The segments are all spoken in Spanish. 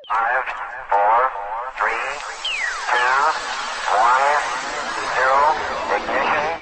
5, 4, 3, 2, 1, 0, ignition.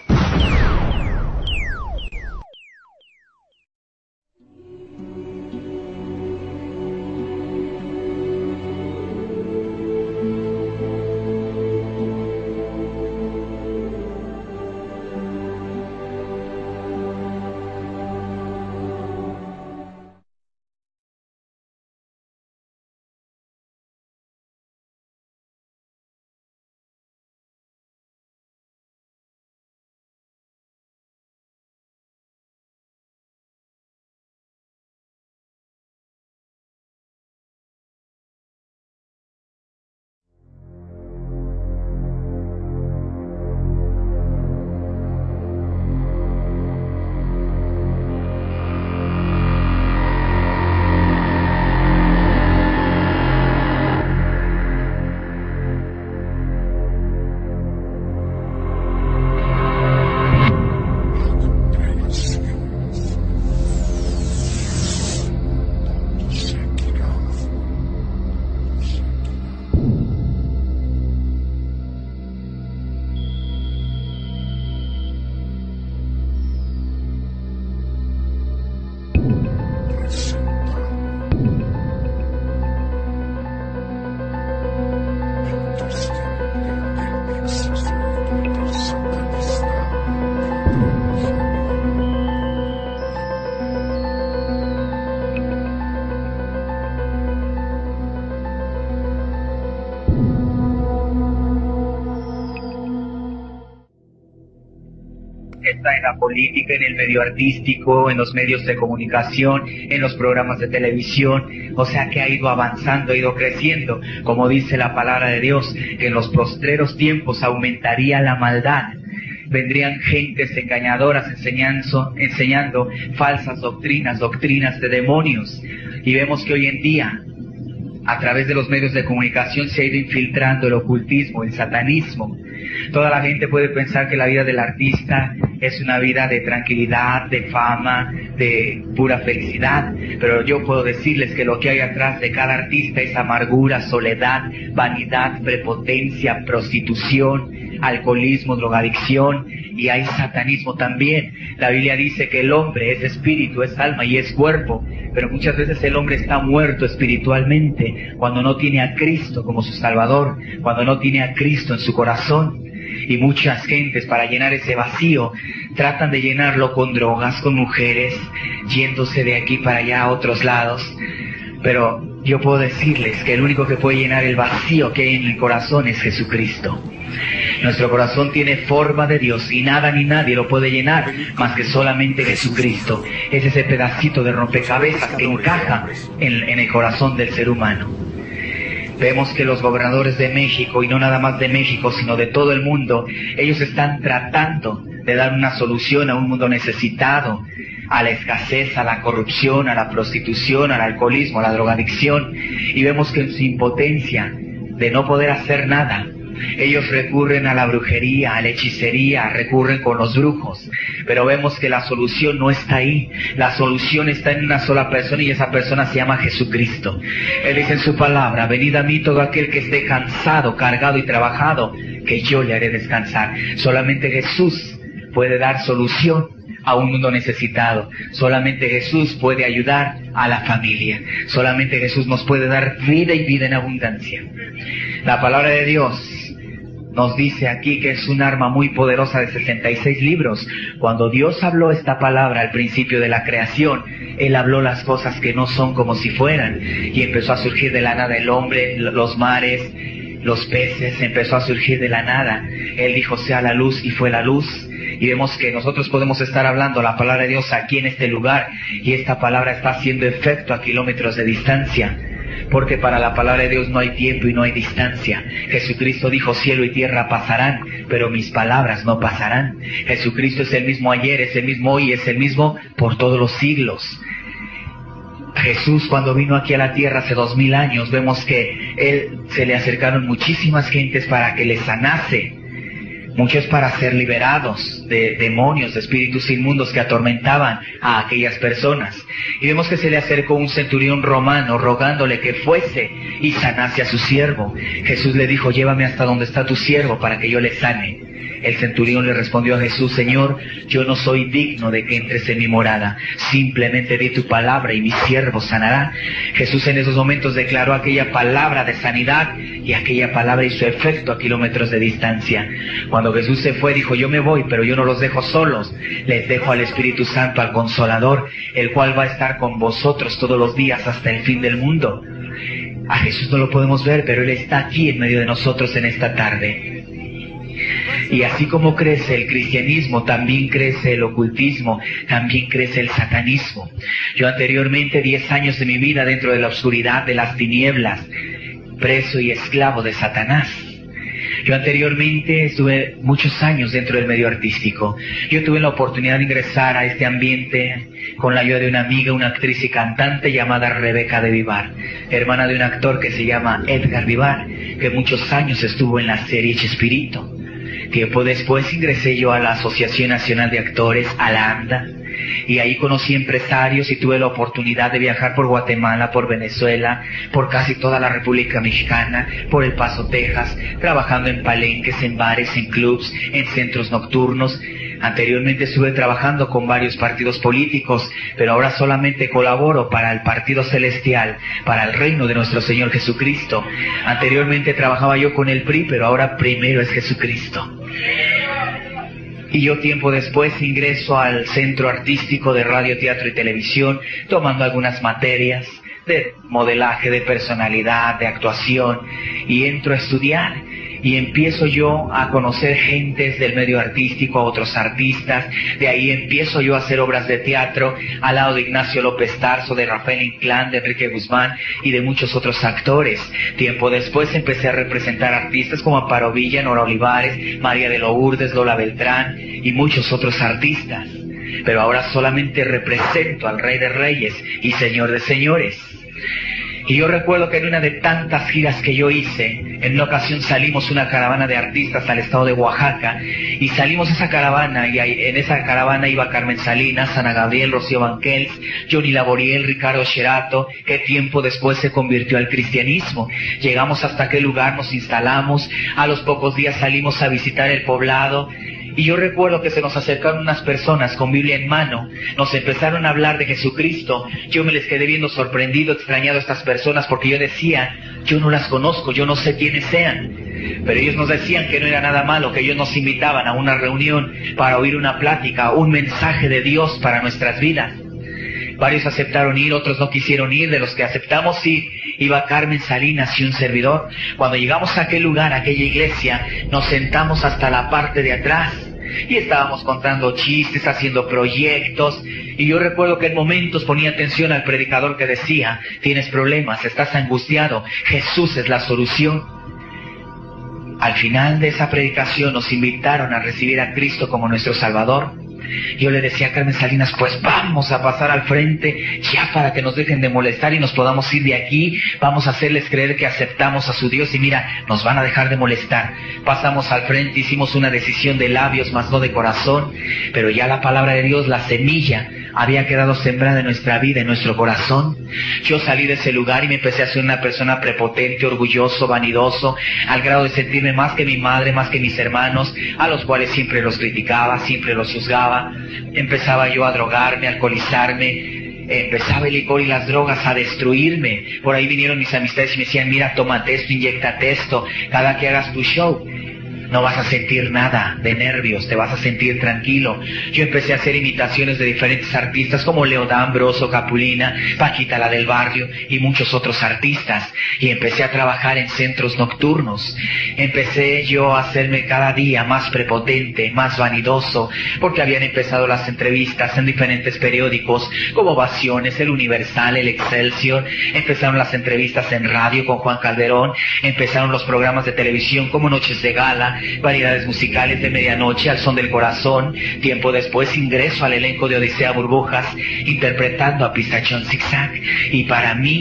Está en la política, en el medio artístico, en los medios de comunicación, en los programas de televisión, o sea que ha ido avanzando, ha ido creciendo, como dice la palabra de Dios, que en los postreros tiempos aumentaría la maldad. Vendrían gentes engañadoras enseñando falsas doctrinas de demonios, y vemos que hoy en día, a través de los medios de comunicación se ha ido infiltrando el ocultismo, el satanismo. Toda la gente puede pensar que la vida del artista es una vida de tranquilidad, de fama, de pura felicidad, pero yo puedo decirles que lo que hay atrás de cada artista es amargura, soledad, vanidad, prepotencia, prostitución, alcoholismo, drogadicción, y hay satanismo también. La Biblia dice que el hombre es espíritu, es alma y es cuerpo, pero muchas veces el hombre está muerto espiritualmente cuando no tiene a Cristo como su Salvador, cuando no tiene a Cristo en su corazón. Y muchas gentes, para llenar ese vacío, tratan de llenarlo con drogas, con mujeres, yéndose de aquí para allá a otros lados. Pero yo puedo decirles que el único que puede llenar el vacío que hay en el corazón es Jesucristo. Nuestro corazón tiene forma de Dios y nada ni nadie lo puede llenar más que solamente Jesucristo. Es ese pedacito de rompecabezas que encaja en el corazón del ser humano. Vemos que los gobernadores de México, y no nada más de México, sino de todo el mundo, ellos están tratando de dar una solución a un mundo necesitado, a la escasez, a la corrupción, a la prostitución, al alcoholismo, a la drogadicción, y vemos que en su impotencia de no poder hacer nada, ellos recurren a la brujería, a la hechicería, recurren con los brujos, pero vemos que la solución no está ahí. La solución está en una sola persona, y esa persona se llama Jesucristo. Él dice en su palabra: venid a mí todo aquel que esté cansado, cargado y trabajado, que yo le haré descansar. Solamente Jesús puede dar solución a un mundo necesitado. Solamente Jesús puede ayudar a la familia. Solamente Jesús nos puede dar vida y vida en abundancia. La palabra de Dios nos dice aquí que es un arma muy poderosa de 66 libros. Cuando Dios habló esta palabra al principio de la creación, Él habló las cosas que no son como si fueran, y empezó a surgir de la nada el hombre, los mares, los peces, empezó a surgir de la nada. Él dijo: sea la luz, y fue la luz. Y vemos que nosotros podemos estar hablando la palabra de Dios aquí en este lugar, y esta palabra está haciendo efecto a kilómetros de distancia. Porque para la palabra de Dios no hay tiempo y no hay distancia. Jesucristo dijo: cielo y tierra pasarán, pero mis palabras no pasarán. Jesucristo es el mismo ayer, es el mismo hoy, es el mismo por todos los siglos. Jesús, cuando vino aquí a la tierra hace 2000 años, vemos que Él se le acercaron muchísimas gentes para que le sanase. muchos para ser liberados de demonios, de espíritus inmundos que atormentaban a aquellas personas. Y vemos que se le acercó un centurión romano rogándole que fuese y sanase a su siervo. Jesús le dijo: llévame hasta donde está tu siervo para que yo le sane. El centurión le respondió a Jesús: Señor, yo no soy digno de que entres en mi morada, simplemente di tu palabra y mi siervo sanará. Jesús en esos momentos declaró aquella palabra de sanidad, y aquella palabra hizo efecto a kilómetros de distancia. Cuando Jesús se fue, dijo: yo me voy, pero yo no los dejo solos, les dejo al Espíritu Santo, al Consolador, el cual va a estar con vosotros todos los días hasta el fin del mundo. A Jesús no lo podemos ver, pero Él está aquí en medio de nosotros en esta tarde. Y así como crece el cristianismo, también crece el ocultismo, también crece el satanismo. Yo anteriormente, 10 años de mi vida dentro de la oscuridad, de las tinieblas, preso y esclavo de Satanás. Yo anteriormente estuve muchos años dentro del medio artístico. Yo tuve la oportunidad de ingresar a este ambiente con la ayuda de una amiga, una actriz y cantante llamada Rebeca de Vivar, hermana de un actor que se llama Edgar Vivar, que muchos años estuvo en la serie Chespirito. Tiempo después ingresé yo a la Asociación Nacional de Actores, a la ANDA, y ahí conocí empresarios y tuve la oportunidad de viajar por Guatemala, por Venezuela, por casi toda la República Mexicana, por El Paso, Texas, trabajando en palenques, en bares, en clubs, en centros nocturnos. Anteriormente estuve trabajando con varios partidos políticos, pero ahora solamente colaboro para el Partido Celestial, para el reino de nuestro Señor Jesucristo. Anteriormente trabajaba yo con el PRI, pero ahora primero es Jesucristo. Y yo tiempo después ingreso al Centro Artístico de Radio, Teatro y Televisión, tomando algunas materias de modelaje, de personalidad, de actuación, y entro a estudiar. Y empiezo yo a conocer gentes del medio artístico, a otros artistas. De ahí empiezo yo a hacer obras de teatro al lado de Ignacio López Tarso, de Rafael Inclán, de Enrique Guzmán y de muchos otros actores. Tiempo después empecé a representar artistas como Amparo Villa, Nora Olivares, María de Lourdes, Lola Beltrán y muchos otros artistas. Pero ahora solamente represento al Rey de Reyes y Señor de Señores. Y yo recuerdo que en una de tantas giras que yo hice, en una ocasión salimos una caravana de artistas al estado de Oaxaca, y salimos esa caravana, y en esa caravana iba Carmen Salinas, Ana Gabriel, Rocío Banquels, Johnny Laboriel, Ricardo Sherato, que tiempo después se convirtió al cristianismo. Llegamos hasta aquel lugar, nos instalamos, a los pocos días salimos a visitar el poblado, y yo recuerdo que se nos acercaron unas personas con Biblia en mano, nos empezaron a hablar de Jesucristo. Yo me les quedé viendo sorprendido, extrañado a estas personas, porque yo decía, yo no las conozco, yo no sé quiénes sean. Pero ellos nos decían que no era nada malo, que ellos nos invitaban a una reunión para oír una plática, un mensaje de Dios para nuestras vidas. Varios aceptaron ir, otros no quisieron ir. De los que aceptamos ir, iba Carmen Salinas y un servidor. Cuando llegamos a aquel lugar, a aquella iglesia, nos sentamos hasta la parte de atrás y estábamos contando chistes, haciendo proyectos. Y yo recuerdo que en momentos ponía atención al predicador que decía, tienes problemas, estás angustiado, Jesús es la solución. Al final de esa predicación nos invitaron a recibir a Cristo como nuestro Salvador. Yo le decía a Carmen Salinas, pues vamos a pasar al frente ya para que nos dejen de molestar y nos podamos ir de aquí. Vamos a hacerles creer que aceptamos a su Dios y mira, nos van a dejar de molestar. Pasamos al frente, hicimos una decisión de labios, mas no de corazón, pero ya la palabra de Dios, la semilla, había quedado sembrada en nuestra vida, en nuestro corazón. Yo salí de ese lugar y me empecé a ser una persona prepotente, orgulloso, vanidoso, al grado de sentirme más que mi madre, más que mis hermanos, a los cuales siempre los criticaba, siempre los juzgaba. Empezaba yo a drogarme, a alcoholizarme, empezaba el licor y las drogas a destruirme. Por ahí vinieron mis amistades y me decían, mira, tómate esto, inyéctate esto, cada que hagas tu show no vas a sentir nada de nervios, te vas a sentir tranquilo. Yo empecé a hacer imitaciones de diferentes artistas como Leodán, Broso, Capulina, Paquita la del Barrio y muchos otros artistas. Y empecé a trabajar en centros nocturnos. Empecé yo a hacerme cada día más prepotente, más vanidoso, porque habían empezado las entrevistas en diferentes periódicos como Ovaciones, El Universal, El Excelsior. Empezaron las entrevistas en radio con Juan Calderón. Empezaron los programas de televisión como Noches de Gala, variedades musicales de medianoche, Al Son del Corazón. Tiempo después ingreso al elenco de Odisea Burbujas, interpretando a Pistachón Zigzag. Y para mí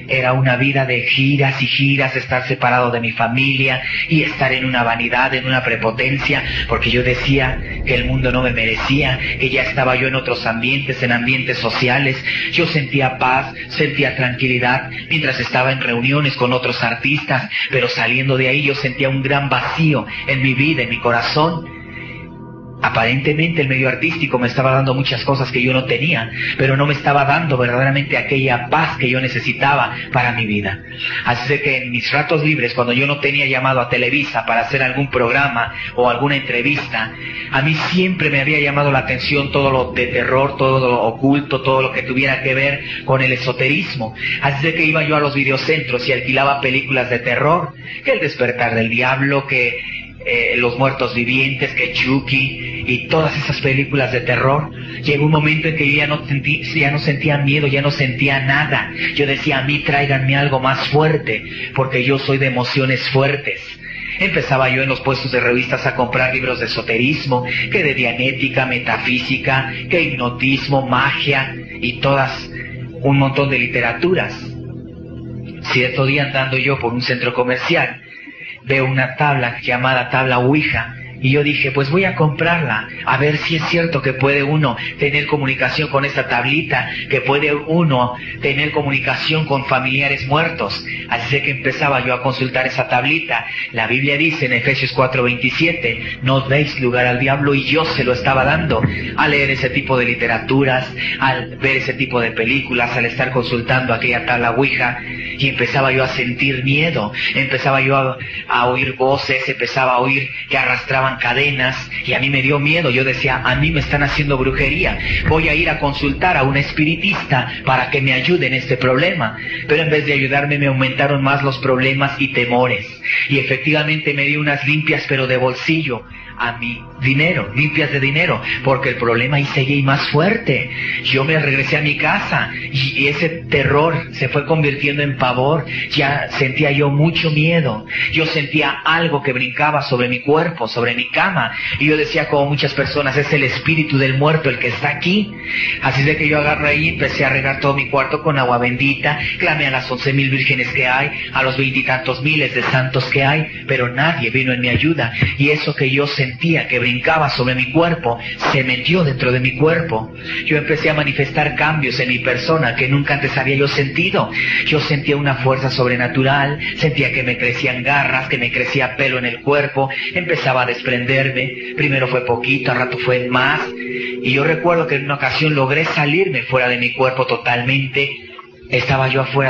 era una vida de giras y giras, estar separado de mi familia y estar en una vanidad, en una prepotencia, porque yo decía que el mundo no me merecía, que ya estaba yo en otros ambientes, en ambientes sociales. Yo sentía paz, sentía tranquilidad mientras estaba en reuniones con otros artistas, pero saliendo de ahí yo sentía un gran vacío en mi vida, en mi corazón. Aparentemente el medio artístico me estaba dando muchas cosas que yo no tenía, pero no me estaba dando verdaderamente aquella paz que yo necesitaba para mi vida. Así de que en mis ratos libres, cuando yo no tenía llamado a Televisa para hacer algún programa o alguna entrevista, a mí siempre me había llamado la atención todo lo de terror, todo lo oculto, todo lo que tuviera que ver con el esoterismo. Así de que iba yo a los videocentros y alquilaba películas de terror, que El despertar del diablo, que Los muertos vivientes, que Chucky y todas esas películas de terror. Llegó un momento en que yo ya no sentía miedo, ya no sentía nada. Yo decía, a mí tráiganme algo más fuerte, porque yo soy de emociones fuertes. Empezaba yo en los puestos de revistas a comprar libros de esoterismo, que de dianética, metafísica, que hipnotismo, magia y todas, un montón de literaturas. Cierto día, andando yo por un centro comercial, veo una tabla llamada tabla Ouija, y yo dije, pues voy a comprarla, a ver si es cierto que puede uno tener comunicación con esta tablita, que puede uno tener comunicación con familiares muertos. Así que empezaba yo a consultar esa tablita. La Biblia dice en Efesios 4:27, no deis lugar al diablo, y yo se lo estaba dando al leer ese tipo de literaturas, al ver ese tipo de películas, al estar consultando aquella tabla Ouija, y empezaba yo a sentir miedo, empezaba yo a oír voces, empezaba a oír que arrastraban cadenas, y a mí me dio miedo. Yo decía, a mí me están haciendo brujería, voy a ir a consultar a un espiritista para que me ayude en este problema. Pero en vez de ayudarme, me aumentaron más los problemas y temores, y efectivamente me dio unas limpias, pero de bolsillo, a mi dinero, limpias de dinero, porque el problema ahí seguía más fuerte. Yo me regresé a mi casa y ese terror se fue convirtiendo en pavor. Ya sentía yo mucho miedo, yo sentía algo que brincaba sobre mi cuerpo, sobre mi cama, y yo decía, como muchas personas, es el espíritu del muerto el que está aquí. Así de que yo agarré ahí y empecé a regar todo mi cuarto con agua bendita, clamé a las 11,000 vírgenes que hay, a los 20 y tantos miles de santos que hay, pero nadie vino en mi ayuda, y eso que yo sentía que brincaba sobre mi cuerpo se metió dentro de mi cuerpo. Yo empecé a manifestar cambios en mi persona que nunca antes había yo sentido. Yo sentía una fuerza sobrenatural, sentía que me crecían garras, que me crecía pelo en el cuerpo, empezaba a desprenderme. Primero fue poquito, al rato fue más, y yo recuerdo que en una ocasión logré salirme fuera de mi cuerpo totalmente. Estaba yo afuera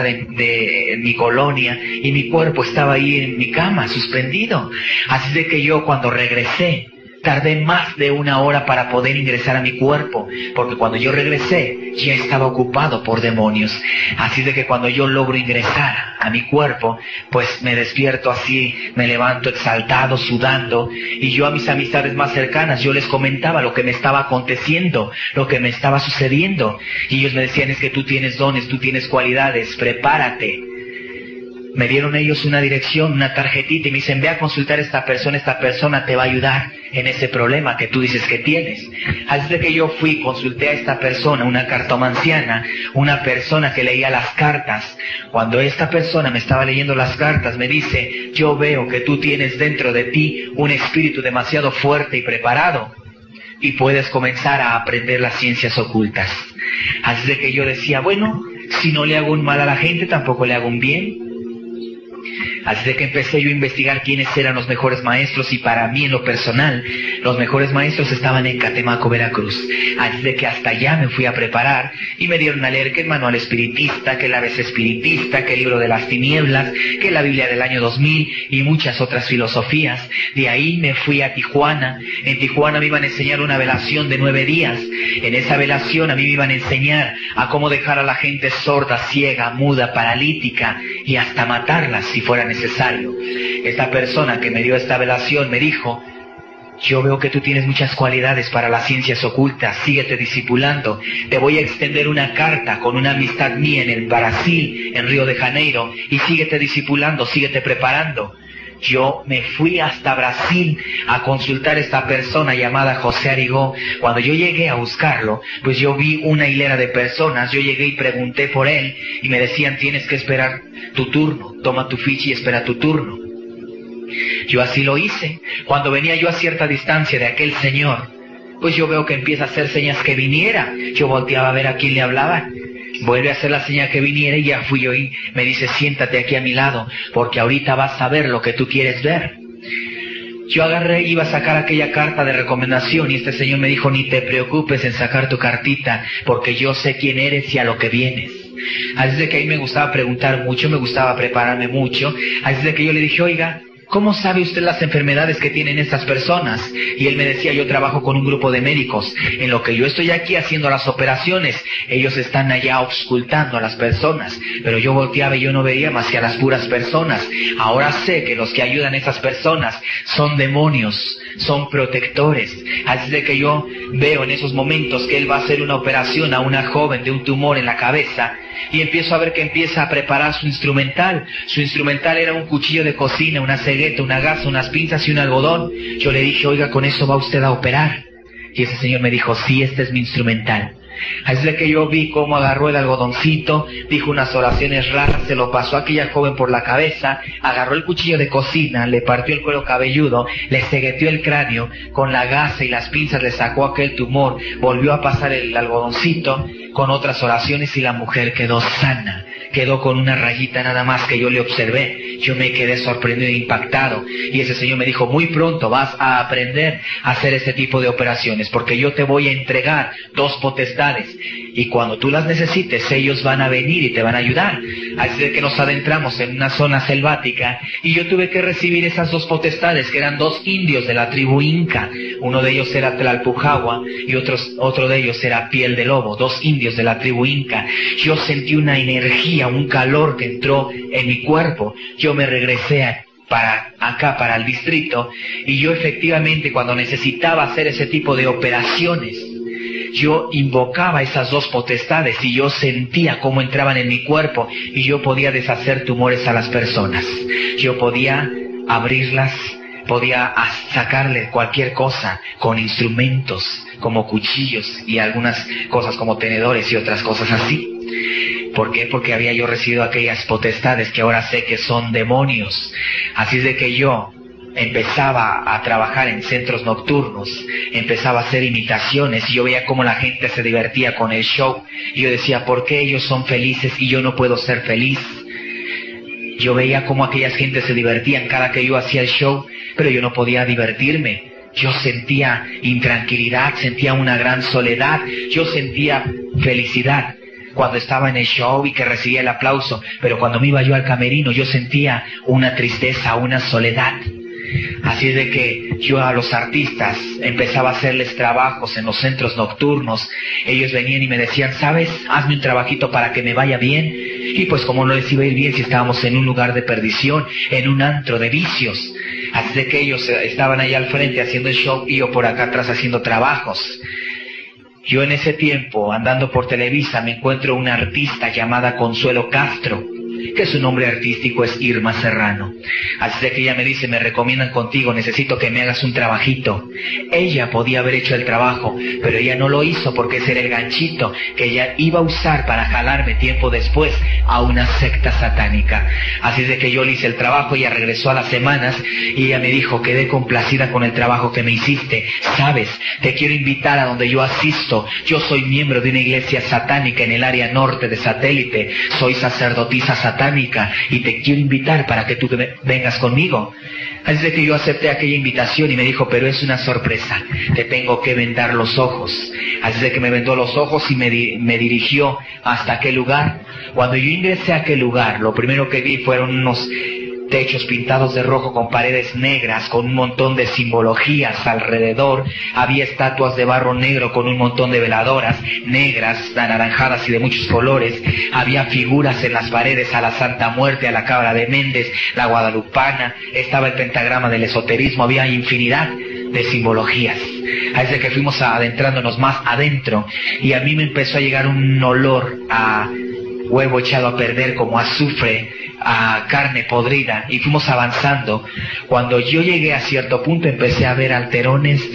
de mi colonia y mi cuerpo estaba ahí en mi cama, suspendido. Así de que yo, cuando regresé, tardé más de 1 hora para poder ingresar a mi cuerpo, porque cuando yo regresé ya estaba ocupado por demonios. Así de que cuando yo logro ingresar a mi cuerpo, pues me despierto así, me levanto exaltado, sudando, y yo a mis amistades más cercanas, yo les comentaba lo que me estaba aconteciendo, lo que me estaba sucediendo, y ellos me decían, es que tú tienes dones, tú tienes cualidades, prepárate. Me dieron ellos una dirección, una tarjetita, y me dicen, ve a consultar a esta persona te va a ayudar en ese problema que tú dices que tienes. Así de que yo fui, consulté a esta persona, una cartomanciana, una persona que leía las cartas. Cuando esta persona me estaba leyendo las cartas, me dice, yo veo que tú tienes dentro de ti un espíritu demasiado fuerte y preparado, y puedes comenzar a aprender las ciencias ocultas. Así de que yo decía, bueno, si no le hago un mal a la gente, tampoco le hago un bien. Así de que empecé yo a investigar quiénes eran los mejores maestros, y para mí en lo personal, los mejores maestros estaban en Catemaco, Veracruz. Así de que hasta allá me fui a preparar, y me dieron a leer que el manual espiritista, que el ABC espiritista, que el libro de las tinieblas, que la Biblia del año 2000 y muchas otras filosofías. De ahí me fui a Tijuana. En Tijuana me iban a enseñar una velación de 9 días. En esa velación a mí me iban a enseñar a cómo dejar a la gente sorda, ciega, muda, paralítica, y hasta matarlas si fuera necesario. Esta persona que me dio esta velación me dijo, yo veo que tú tienes muchas cualidades para las ciencias ocultas, síguete discipulando, te voy a extender una carta con una amistad mía en el Brasil, en Río de Janeiro, y síguete discipulando, síguete preparando. yo me fui hasta Brasil a consultar a esta persona llamada José Arigó. Cuando yo llegué a buscarlo, pues yo vi una hilera de personas. Yo llegué y pregunté por él y me decían, tienes que esperar tu turno, toma tu ficha y espera tu turno. Yo así lo hice. Cuando venía yo a cierta distancia de aquel señor, pues yo veo que empieza a hacer señas que viniera. Yo volteaba a ver a quién le hablaba. Vuelve a hacer la señal que viniera y ya fui yo y me dice, siéntate aquí a mi lado, porque ahorita vas a ver lo que tú quieres ver. Yo agarré, iba a sacar aquella carta de recomendación y este señor me dijo, ni te preocupes en sacar tu cartita, porque yo sé quién eres y a lo que vienes. Así de que ahí me gustaba preguntar mucho, me gustaba prepararme mucho. Así de que yo le dije, oiga, ¿cómo sabe usted las enfermedades que tienen estas personas? Y él me decía, yo trabajo con un grupo de médicos. En lo que yo estoy aquí haciendo las operaciones, ellos están allá auscultando a las personas. Pero yo volteaba y yo no veía más que a las puras personas. Ahora sé que los que ayudan a esas personas son demonios, son protectores. Así de que yo veo en esos momentos que él va a hacer una operación a una joven de un tumor en la cabeza. Y empiezo a ver que empieza a preparar su instrumental. Su instrumental era un cuchillo de cocina, una cegueta, una gasa, unas pinzas y un algodón. Yo le dije, oiga, ¿con eso va usted a operar? Y ese señor me dijo, sí, este es mi instrumental. Así de que yo vi cómo agarró el algodoncito, dijo unas oraciones raras, se lo pasó a aquella joven por la cabeza, agarró el cuchillo de cocina, le partió el cuero cabelludo, le cegueteó el cráneo, con la gasa y las pinzas le sacó aquel tumor, volvió a pasar el algodoncito con otras oraciones y la mujer quedó sana. Quedó con una rayita nada más que yo le observé. Yo me quedé sorprendido e impactado. Y ese señor me dijo, muy pronto vas a aprender a hacer este tipo de operaciones, porque yo te voy a entregar 2 potestades. Y cuando tú las necesites, ellos van a venir y te van a ayudar. Así de que nos adentramos en una zona selvática y yo tuve que recibir esas 2 potestades, que eran 2 indios de la tribu Inca. Uno de ellos era Tlalpujahua y otro de ellos era Piel de Lobo, 2 indios de la tribu Inca. Yo sentí una energía, un calor que entró en mi cuerpo. Yo me regresé para el distrito, y yo efectivamente cuando necesitaba hacer ese tipo de operaciones, yo invocaba esas 2 potestades y yo sentía cómo entraban en mi cuerpo y yo podía deshacer tumores a las personas. Yo podía abrirlas, podía sacarle cualquier cosa con instrumentos como cuchillos y algunas cosas como tenedores y otras cosas así. ¿Por qué? Porque había yo recibido aquellas potestades que ahora sé que son demonios. Así es de que yo empezaba a trabajar en centros nocturnos, empezaba a hacer imitaciones y yo veía cómo la gente se divertía con el show. Y yo decía, ¿por qué ellos son felices y yo no puedo ser feliz? Yo veía cómo aquellas gentes se divertían cada que yo hacía el show, pero yo no podía divertirme. Yo sentía intranquilidad, sentía una gran soledad, yo sentía felicidad cuando estaba en el show y que recibía el aplauso, pero cuando me iba yo al camerino yo sentía una tristeza, una soledad. Así es de que yo a los artistas empezaba a hacerles trabajos en los centros nocturnos. Ellos venían y me decían, ¿sabes? Hazme un trabajito para que me vaya bien. Y pues como no les iba a ir bien si estábamos en un lugar de perdición, en un antro de vicios. Así de que ellos estaban allá al frente haciendo el show y yo por acá atrás haciendo trabajos. Yo en ese tiempo, andando por Televisa, me encuentro una artista llamada Consuelo Castro, que su nombre artístico es Irma Serrano. Así de que ella me dice, me recomiendan contigo, necesito que me hagas un trabajito. Ella podía haber hecho el trabajo, pero ella no lo hizo porque ese era el ganchito que ella iba a usar para jalarme tiempo después a una secta satánica. Así de que yo le hice el trabajo, ella regresó a las semanas y ella me dijo, quedé complacida con el trabajo que me hiciste. Sabes, te quiero invitar a donde yo asisto. Yo soy miembro de una iglesia satánica en el área norte de Satélite. Soy sacerdotisa satánica y te quiero invitar para que tú vengas conmigo. Así de que yo acepté aquella invitación y me dijo, pero es una sorpresa, te tengo que vendar los ojos. Así de que me vendó los ojos y me dirigió hasta aquel lugar. Cuando yo ingresé a aquel lugar, lo primero que vi fueron unos techos pintados de rojo con paredes negras, con un montón de simbologías alrededor. Había estatuas de barro negro con un montón de veladoras negras, anaranjadas y de muchos colores. Había figuras en las paredes, a la Santa Muerte, a la Cabra de Méndez, la Guadalupana, estaba el pentagrama del esoterismo, había infinidad de simbologías. Así de que fuimos adentrándonos más adentro y a mí me empezó a llegar un olor a huevo echado a perder, como azufre, a carne podrida, y fuimos avanzando. Cuando yo llegué a cierto punto empecé a ver alterones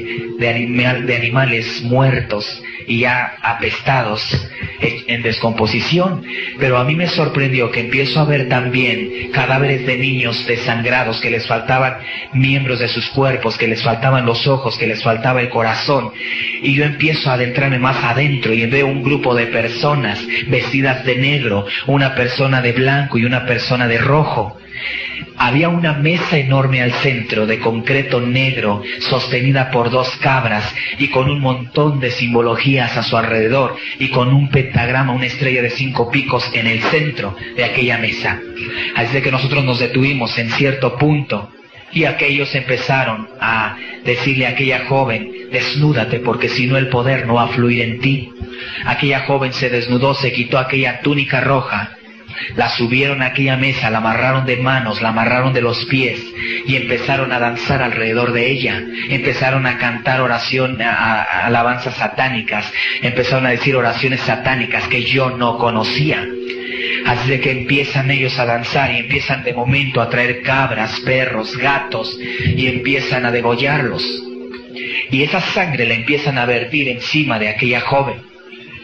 de animales muertos y ya apestados, en descomposición. Pero a mí me sorprendió que empiezo a ver también cadáveres de niños desangrados, que les faltaban miembros de sus cuerpos, que les faltaban los ojos, que les faltaba el corazón. Y yo empiezo a adentrarme más adentro y veo un grupo de personas vestidas de negro, una persona de blanco y una persona de rojo. Había una mesa enorme al centro, de concreto negro, sostenida por 2 cabras y con un montón de simbologías a su alrededor, y con un pentagrama, una estrella de 5 picos en el centro de aquella mesa. Así que nosotros nos detuvimos en cierto punto, y aquellos empezaron a decirle a aquella joven: desnúdate, porque si no el poder no va a fluir en ti. Aquella joven se desnudó, se quitó aquella túnica roja, la subieron a aquella mesa, la amarraron de manos, la amarraron de los pies y empezaron a danzar alrededor de ella. Empezaron a cantar alabanzas satánicas, empezaron a decir oraciones satánicas que yo no conocía. Así de que empiezan ellos a danzar y empiezan de momento a traer cabras, perros, gatos, y empiezan a degollarlos. Y esa sangre la empiezan a vertir encima de aquella joven.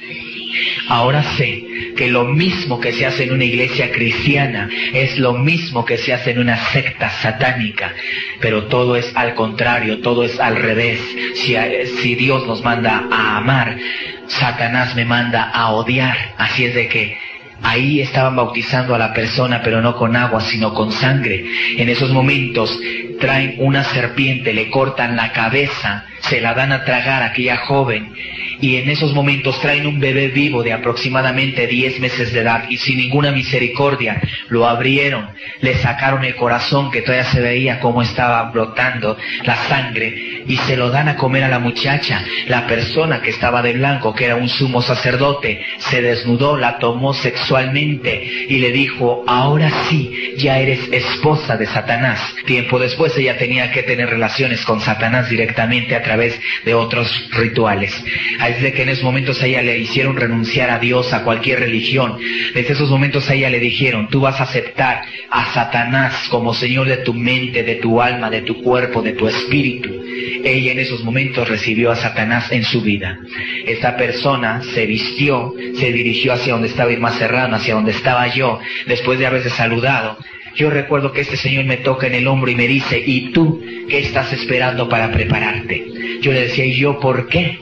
Ahora sé que lo mismo que se hace en una iglesia cristiana es lo mismo que se hace en una secta satánica, pero todo es al contrario, todo es al revés. Si Dios nos manda a amar, Satanás me manda a odiar. Así es de que ahí estaban bautizando a la persona, pero no con agua, sino con sangre. En esos momentos traen una serpiente, le cortan la cabeza, se la dan a tragar a aquella joven, y en esos momentos traen un bebé vivo de aproximadamente 10 meses de edad, y sin ninguna misericordia lo abrieron, le sacaron el corazón, que todavía se veía cómo estaba brotando la sangre, y se lo dan a comer a la muchacha. La persona que estaba de blanco, que era un sumo sacerdote, se desnudó, la tomó sexualmente y le dijo: ahora sí, ya eres esposa de Satanás. Tiempo después ella tenía que tener relaciones con Satanás directamente a través de otros rituales. Desde que en esos momentos a ella le hicieron renunciar a Dios, a cualquier religión. Desde esos momentos a ella le dijeron: tú vas a aceptar a Satanás como Señor de tu mente, de tu alma, de tu cuerpo, de tu espíritu. Ella en esos momentos recibió a Satanás en su vida. Esta persona se vistió, se dirigió hacia donde estaba Irma Serrano, hacia donde estaba yo, después de haberse saludado. Yo recuerdo que este señor me toca en el hombro y me dice: ¿y tú qué estás esperando para prepararte? Yo le decía: ¿y yo por qué?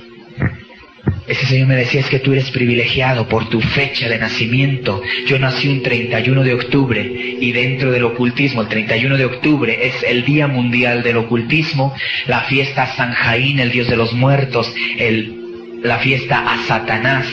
Ese señor me decía: es que tú eres privilegiado por tu fecha de nacimiento. Yo nací un 31 de octubre y dentro del ocultismo el 31 de octubre es el Día Mundial del Ocultismo, la fiesta a San Jaín, el Dios de los muertos, la fiesta a Satanás.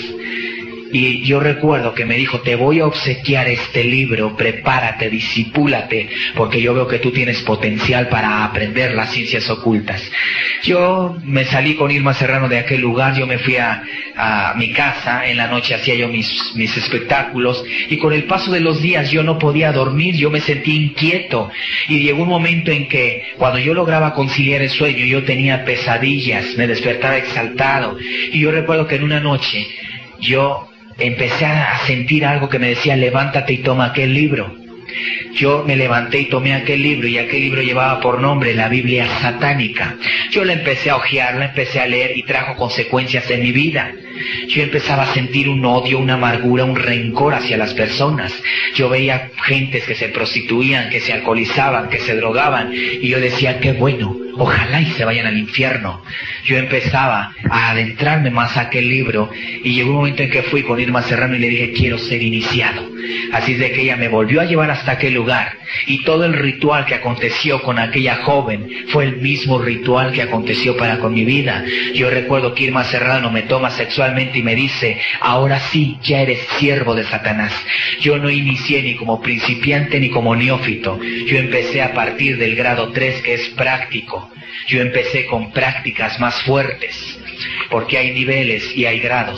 Y yo recuerdo que me dijo: te voy a obsequiar este libro, prepárate, discípulate, porque yo veo que tú tienes potencial para aprender las ciencias ocultas. Yo me salí con Irma Serrano de aquel lugar, yo me fui a mi casa, en la noche hacía yo mis espectáculos, y con el paso de los días yo no podía dormir, yo me sentí inquieto, y llegó un momento en que cuando yo lograba conciliar el sueño, yo tenía pesadillas, me despertaba exaltado, y yo recuerdo que en una noche yo empecé a sentir algo que me decía: levántate y toma aquel libro. Yo me levanté y tomé aquel libro, y aquel libro llevaba por nombre la Biblia satánica. Yo la empecé a hojear, la empecé a leer, y trajo consecuencias en mi vida. Yo empezaba a sentir un odio, una amargura, un rencor hacia las personas. Yo veía gentes que se prostituían, que se alcoholizaban, que se drogaban, y yo decía: qué bueno, ojalá y se vayan al infierno. Yo empezaba a adentrarme más a aquel libro, y llegó un momento en que fui con Irma Serrano y le dije: quiero ser iniciado. Así es de que ella me volvió a llevar hasta aquel lugar, y todo el ritual que aconteció con aquella joven fue el mismo ritual que aconteció con mi vida. Yo recuerdo que Irma Serrano me toma sexualmente y me dice: ahora sí, ya eres siervo de Satanás. Yo no inicié ni como principiante ni como neófito. Yo empecé a partir del grado 3, que es práctico. Yo empecé con prácticas más fuertes, porque hay niveles y hay grados.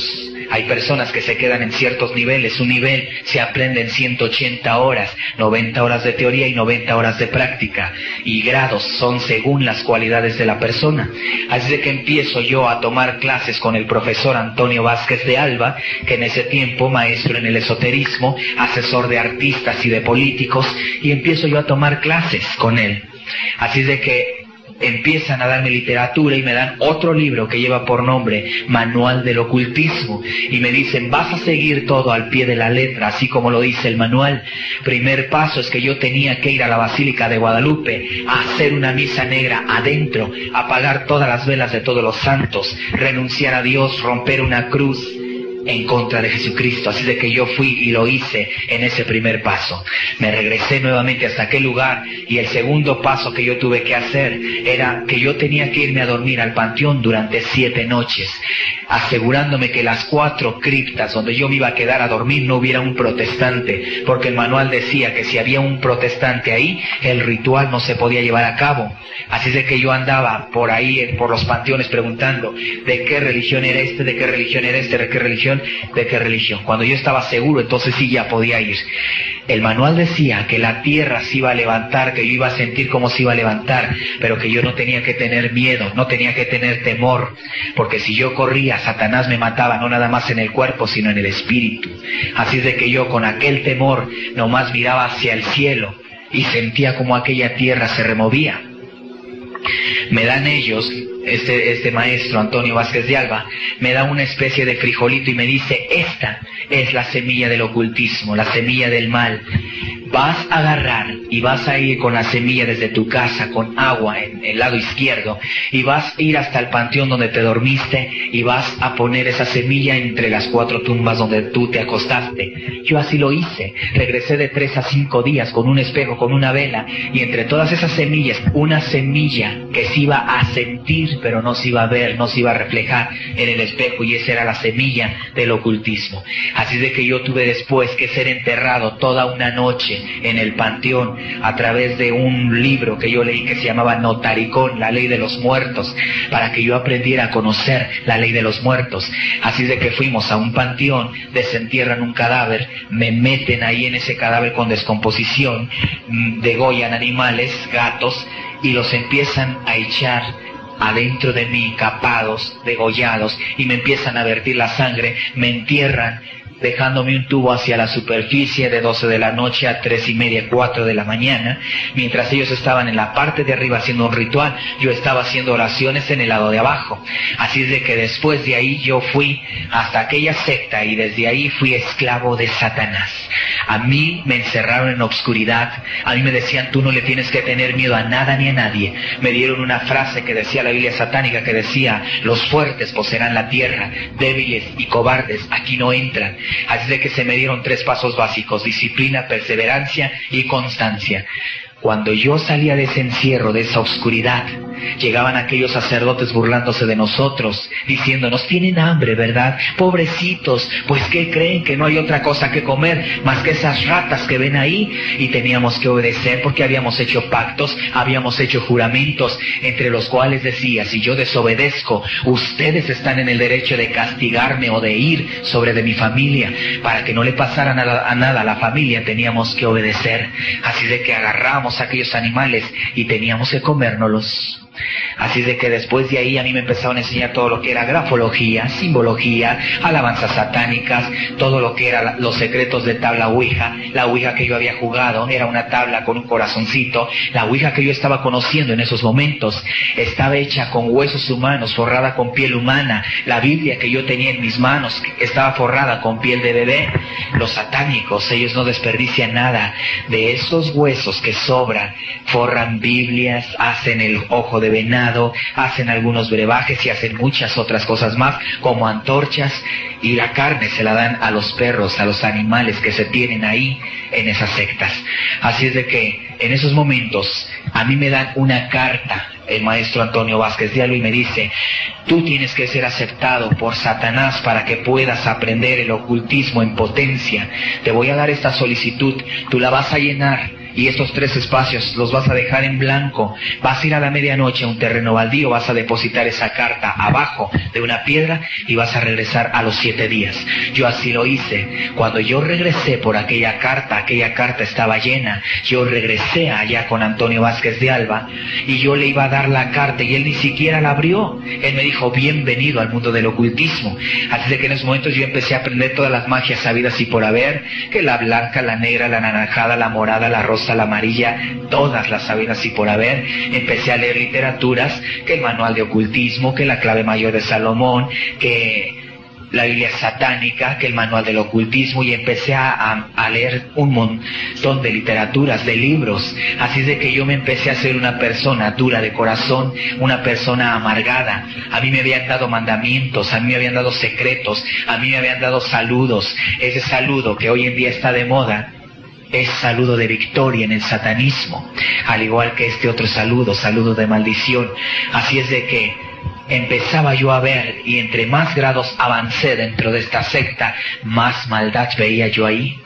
Hay personas que se quedan en ciertos niveles. Un nivel se aprende en 180 horas, 90 horas de teoría y 90 horas de práctica. Y grados son según las cualidades de la persona. Así de que empiezo yo a tomar clases con el profesor Antonio Vázquez de Alba, que en ese tiempo maestro en el esoterismo, asesor de artistas y de políticos, y empiezo yo a tomar clases con él. Así de que empiezan a darme literatura y me dan otro libro que lleva por nombre Manual del Ocultismo, y me dicen: vas a seguir todo al pie de la letra, así como lo dice el manual. Primer paso es que yo tenía que ir a la Basílica de Guadalupe a hacer una misa negra adentro, apagar todas las velas de todos los santos, renunciar a Dios, romper una cruz en contra de Jesucristo. Así de que yo fui y lo hice en ese primer paso. Me regresé nuevamente hasta aquel lugar, y el segundo paso que yo tuve que hacer era que yo tenía que irme a dormir al panteón durante 7 noches, asegurándome que las 4 criptas donde yo me iba a quedar a dormir no hubiera un protestante, porque el manual decía que si había un protestante ahí, el ritual no se podía llevar a cabo. Así de que yo andaba por ahí, por los panteones, preguntando: ¿de qué religión era este? ¿De qué religión era este? ¿De qué religión? ¿De qué religión? Cuando yo estaba seguro, entonces sí ya podía ir. El manual decía que la tierra se iba a levantar, que yo iba a sentir cómo se iba a levantar, pero que yo no tenía que tener miedo, no tenía que tener temor, porque si yo corría, Satanás me mataba, no nada más en el cuerpo, sino en el espíritu. Así es de que yo con aquel temor nomás miraba hacia el cielo y sentía como aquella tierra se removía. Me dan ellos, este maestro Antonio Vázquez de Alba, me da una especie de frijolito y me dice: esta es la semilla del ocultismo, la semilla del mal. Vas a agarrar y vas a ir con la semilla desde tu casa con agua en el lado izquierdo, y vas a ir hasta el panteón donde te dormiste y vas a poner esa semilla entre las 4 tumbas donde tú te acostaste. Yo así lo hice. Regresé de 3 a 5 días con un espejo, con una vela, y entre todas esas semillas, una semilla que se iba a sentir pero no se iba a ver, no se iba a reflejar en el espejo, y esa era la semilla del ocultismo. Así de que yo tuve después que ser enterrado toda una noche en el panteón a través de un libro que yo leí que se llamaba Notaricón, la ley de los muertos, para que yo aprendiera a conocer la ley de los muertos. Así de que fuimos a un panteón, desentierran un cadáver, me meten ahí en ese cadáver con descomposición, degollan animales, gatos, y los empiezan a echar adentro de mí, capados, degollados, y me empiezan a vertir la sangre, me entierran, dejándome un tubo hacia la superficie de 12 de la noche a 3:30, 4 de la mañana. Mientras ellos estaban en la parte de arriba haciendo un ritual, yo estaba haciendo oraciones en el lado de abajo. Así es de que después de ahí yo fui hasta aquella secta, y desde ahí fui esclavo de Satanás. A mí me encerraron en obscuridad, a mí me decían: tú no le tienes que tener miedo a nada ni a nadie. Me dieron una frase que decía la Biblia satánica, que decía: los fuertes poseerán la tierra, débiles y cobardes aquí no entran. Así de que se me dieron 3 pasos básicos: disciplina, perseverancia y constancia. Cuando yo salía de ese encierro, de esa oscuridad, llegaban aquellos sacerdotes burlándose de nosotros, diciéndonos: tienen hambre, ¿verdad? Pobrecitos, pues ¿qué creen? Que no hay otra cosa que comer más que esas ratas que ven ahí. Y teníamos que obedecer porque habíamos hecho pactos, habíamos hecho juramentos, entre los cuales decía: si yo desobedezco, ustedes están en el derecho de castigarme o de ir sobre de mi familia. Para que no le pasara nada a la familia, teníamos que obedecer. Así de que agarramos a aquellos animales y teníamos que comérnoslos. Así de que después de ahí a mí me empezaron a enseñar todo lo que era grafología, simbología, alabanzas satánicas, todo lo que era los secretos de tabla ouija. La ouija que yo había jugado era una tabla con un corazoncito. La ouija que yo estaba conociendo en esos momentos estaba hecha con huesos humanos, forrada con piel humana. La Biblia que yo tenía en mis manos estaba forrada con piel de bebé. Los satánicos, ellos no desperdician nada de esos huesos que sobran. Forran Biblias, hacen el ojo de venado, hacen algunos brebajes y hacen muchas otras cosas más, como antorchas, y la carne se la dan a los perros, a los animales que se tienen ahí en esas sectas. Así es de que en esos momentos a mí me dan una carta el maestro Antonio Vázquez de Alba y me dice: tú tienes que ser aceptado por Satanás para que puedas aprender el ocultismo en potencia. Te voy a dar esta solicitud, tú la vas a llenar y estos 3 espacios los vas a dejar en blanco. Vas a ir a la medianoche a un terreno baldío, vas a depositar esa carta abajo de una piedra y vas a regresar a los 7 días. Yo así lo hice. Cuando yo regresé por aquella carta estaba llena. Yo regresé allá con Antonio Vázquez de Alba y yo le iba a dar la carta y él ni siquiera la abrió. Él me dijo, bienvenido al mundo del ocultismo. Así de que en esos momentos yo empecé a aprender todas las magias sabidas y por haber, que la blanca, la negra, la anaranjada, la morada, la rosa, la amarilla, todas las sabidas y por haber. Empecé a leer literaturas, que el manual de ocultismo, que la clave mayor de Salomón, que la Biblia satánica, que el manual del ocultismo, y empecé a leer un montón de literaturas, de libros. Así es de que yo me empecé a ser una persona dura de corazón, una persona amargada. A mí me habían dado mandamientos, a mí me habían dado secretos, a mí me habían dado saludos. Ese saludo que hoy en día está de moda es saludo de victoria en el satanismo, al igual que este otro saludo, saludo de maldición. Así es de que empezaba yo a ver, y entre más grados avancé dentro de esta secta, más maldad veía yo ahí.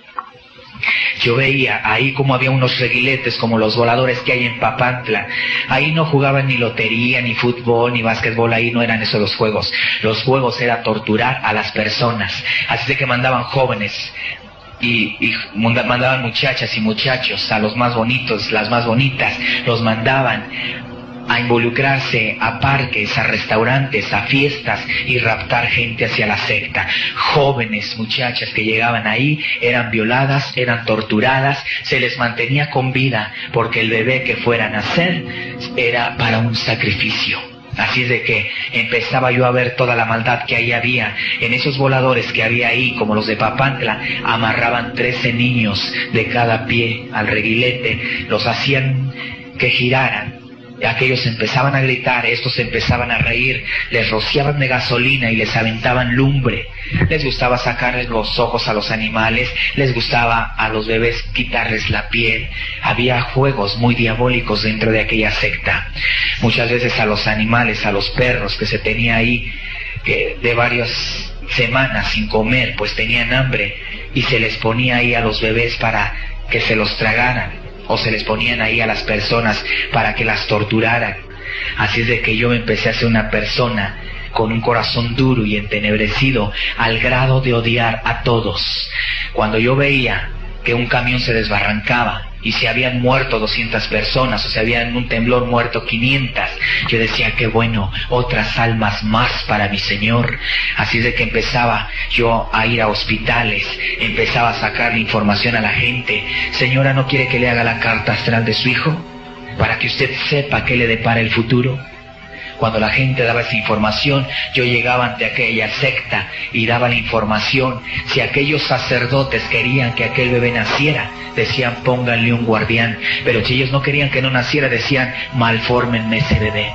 Yo veía ahí como había unos reguiletes como los voladores que hay en Papantla. Ahí no jugaban ni lotería, ni fútbol, ni básquetbol, ahí no eran esos los juegos. Los juegos era torturar a las personas. Así de que mandaban jóvenes y mandaban muchachas y muchachos, a los más bonitos, las más bonitas, los mandaban a involucrarse a parques, a restaurantes, a fiestas y raptar gente hacia la secta. Jóvenes muchachas que llegaban ahí eran violadas, eran torturadas, se les mantenía con vida porque el bebé que fuera a nacer era para un sacrificio. Así es de que empezaba yo a ver toda la maldad que ahí había. En esos voladores que había ahí, como los de Papantla, amarraban 13 niños de cada pie al reguilete, los hacían que giraran. Aquellos empezaban a gritar, estos empezaban a reír, les rociaban de gasolina y les aventaban lumbre. Les gustaba sacarles los ojos a los animales, les gustaba a los bebés quitarles la piel. Había juegos muy diabólicos dentro de aquella secta. Muchas veces a los animales, a los perros que se tenía ahí, que de varias semanas sin comer, pues tenían hambre, y se les ponía ahí a los bebés para que se los tragaran, o se les ponían ahí a las personas para que las torturaran. Así es de que yo me empecé a ser una persona con un corazón duro y entenebrecido, al grado de odiar a todos. Cuando yo veía que un camión se desbarrancaba y se habían muerto 200 personas, o se habían en un temblor muerto 500, yo decía, qué bueno, otras almas más para mi Señor. Así es de que empezaba yo a ir a hospitales, empezaba a sacarle información a la gente. Señora, ¿no quiere que le haga la carta astral de su hijo? Para que usted sepa qué le depara el futuro. Cuando la gente daba esa información, yo llegaba ante aquella secta y daba la información. Si aquellos sacerdotes querían que aquel bebé naciera, decían, pónganle un guardián. Pero si ellos no querían que no naciera, decían, malfórmenme ese bebé.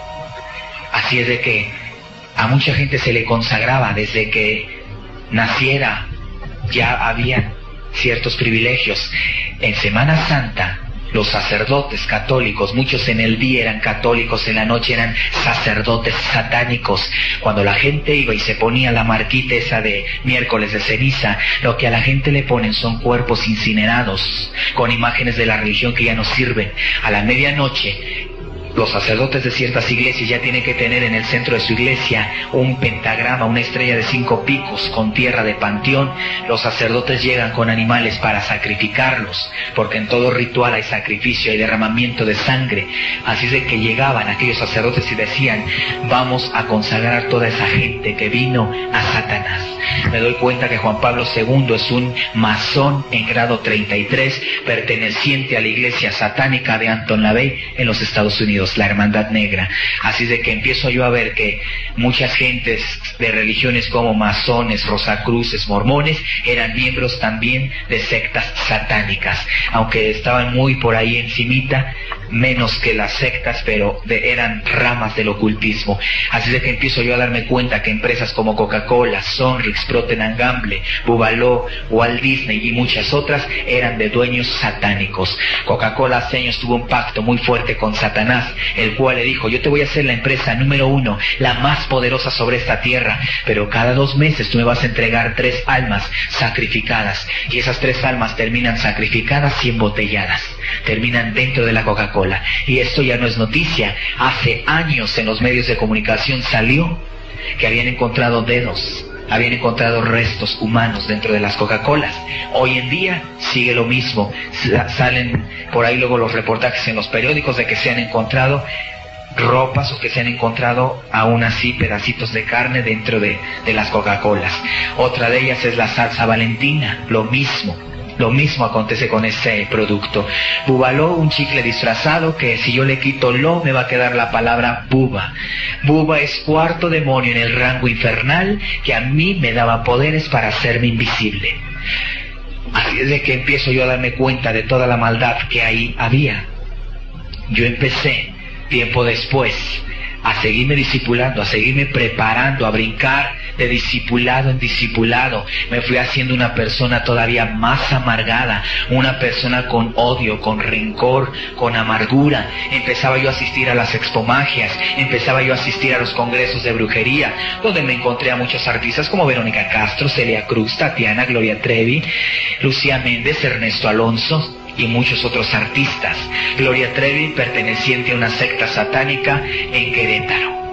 Así es de que a mucha gente se le consagraba desde que naciera. Ya había ciertos privilegios. En Semana Santa, los sacerdotes católicos, muchos en el día eran católicos, en la noche eran sacerdotes satánicos. Cuando la gente iba y se ponía la marquita esa de miércoles de ceniza, lo que a la gente le ponen son cuerpos incinerados, con imágenes de la religión que ya no sirven. A la medianoche, los sacerdotes de ciertas iglesias ya tienen que tener en el centro de su iglesia un pentagrama, una estrella de 5 picos con tierra de panteón. Los sacerdotes llegan con animales para sacrificarlos, porque en todo ritual hay sacrificio, hay derramamiento de sangre. Así es de que llegaban aquellos sacerdotes y decían, vamos a consagrar toda esa gente que vino a Satanás. Me doy cuenta que Juan Pablo II es un masón en grado 33, perteneciente a la iglesia satánica de Anton LaVey en los Estados Unidos, la Hermandad Negra. Así de que empiezo yo a ver que muchas gentes de religiones como masones, rosacruces, mormones, eran miembros también de sectas satánicas, aunque estaban muy por ahí encimita, menos que las sectas, pero eran ramas del ocultismo. Así de que empiezo yo a darme cuenta que empresas como Coca-Cola, Sonrix, Procter & Gamble, Bubaló, Walt Disney y muchas otras eran de dueños satánicos. Coca-Cola hace años tuvo un pacto muy fuerte con Satanás, el cual le dijo: yo te voy a hacer la empresa número 1, la más poderosa sobre esta tierra, pero cada 2 meses tú me vas a entregar 3 almas sacrificadas, y esas 3 almas terminan sacrificadas y embotelladas, terminan dentro de la Coca-Cola. Y esto ya no es noticia. Hace años en los medios de comunicación salió que habían encontrado dedos, habían encontrado restos humanos dentro de las Coca-Colas. Hoy en día sigue lo mismo. Salen por ahí luego los reportajes en los periódicos de que se han encontrado ropas o que se han encontrado aún así pedacitos de carne dentro de las Coca-Colas. Otra de ellas es la salsa Valentina, lo mismo acontece con este producto. Bubaló, un chicle disfrazado que si yo le quito lo, me va a quedar la palabra buba. Buba es 4º demonio en el rango infernal que a mí me daba poderes para hacerme invisible. Así es de que empiezo yo a darme cuenta de toda la maldad que ahí había. Yo empecé, tiempo después, a seguirme discipulando, a seguirme preparando, a brincar de discipulado en discipulado. Me fui haciendo una persona todavía más amargada, una persona con odio, con rencor, con amargura. Empezaba yo a asistir a las expomagias, empezaba yo a asistir a los congresos de brujería, donde me encontré a muchos artistas como Verónica Castro, Celia Cruz, Tatiana, Gloria Trevi, Lucía Méndez, Ernesto Alonso y muchos otros artistas. Gloria Trevi perteneciente a una secta satánica en Querétaro,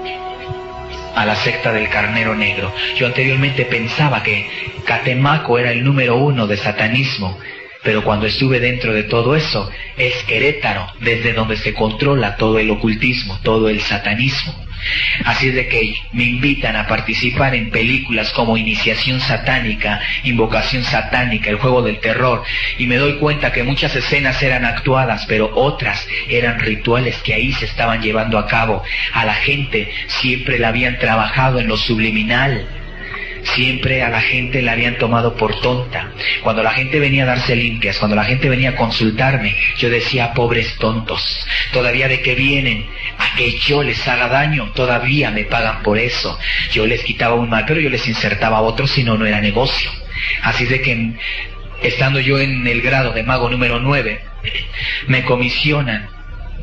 a la secta del Carnero Negro. Yo anteriormente pensaba que Catemaco era el número 1 de satanismo, pero cuando estuve dentro de todo eso, es Querétaro desde donde se controla todo el ocultismo, todo el satanismo. Así es de que me invitan a participar en películas como Iniciación Satánica, Invocación Satánica, El Juego del Terror, y me doy cuenta que muchas escenas eran actuadas, pero otras eran rituales que ahí se estaban llevando a cabo. A la gente siempre la habían trabajado en lo subliminal. Siempre a la gente la habían tomado por tonta. Cuando la gente venía a darse limpias, cuando la gente venía a consultarme, yo decía: pobres tontos, todavía de que vienen a que yo les haga daño, todavía me pagan por eso. Yo les quitaba un mal, pero yo les insertaba otro, si no, no era negocio. Así de que, estando yo en el grado de mago número 9, me comisionan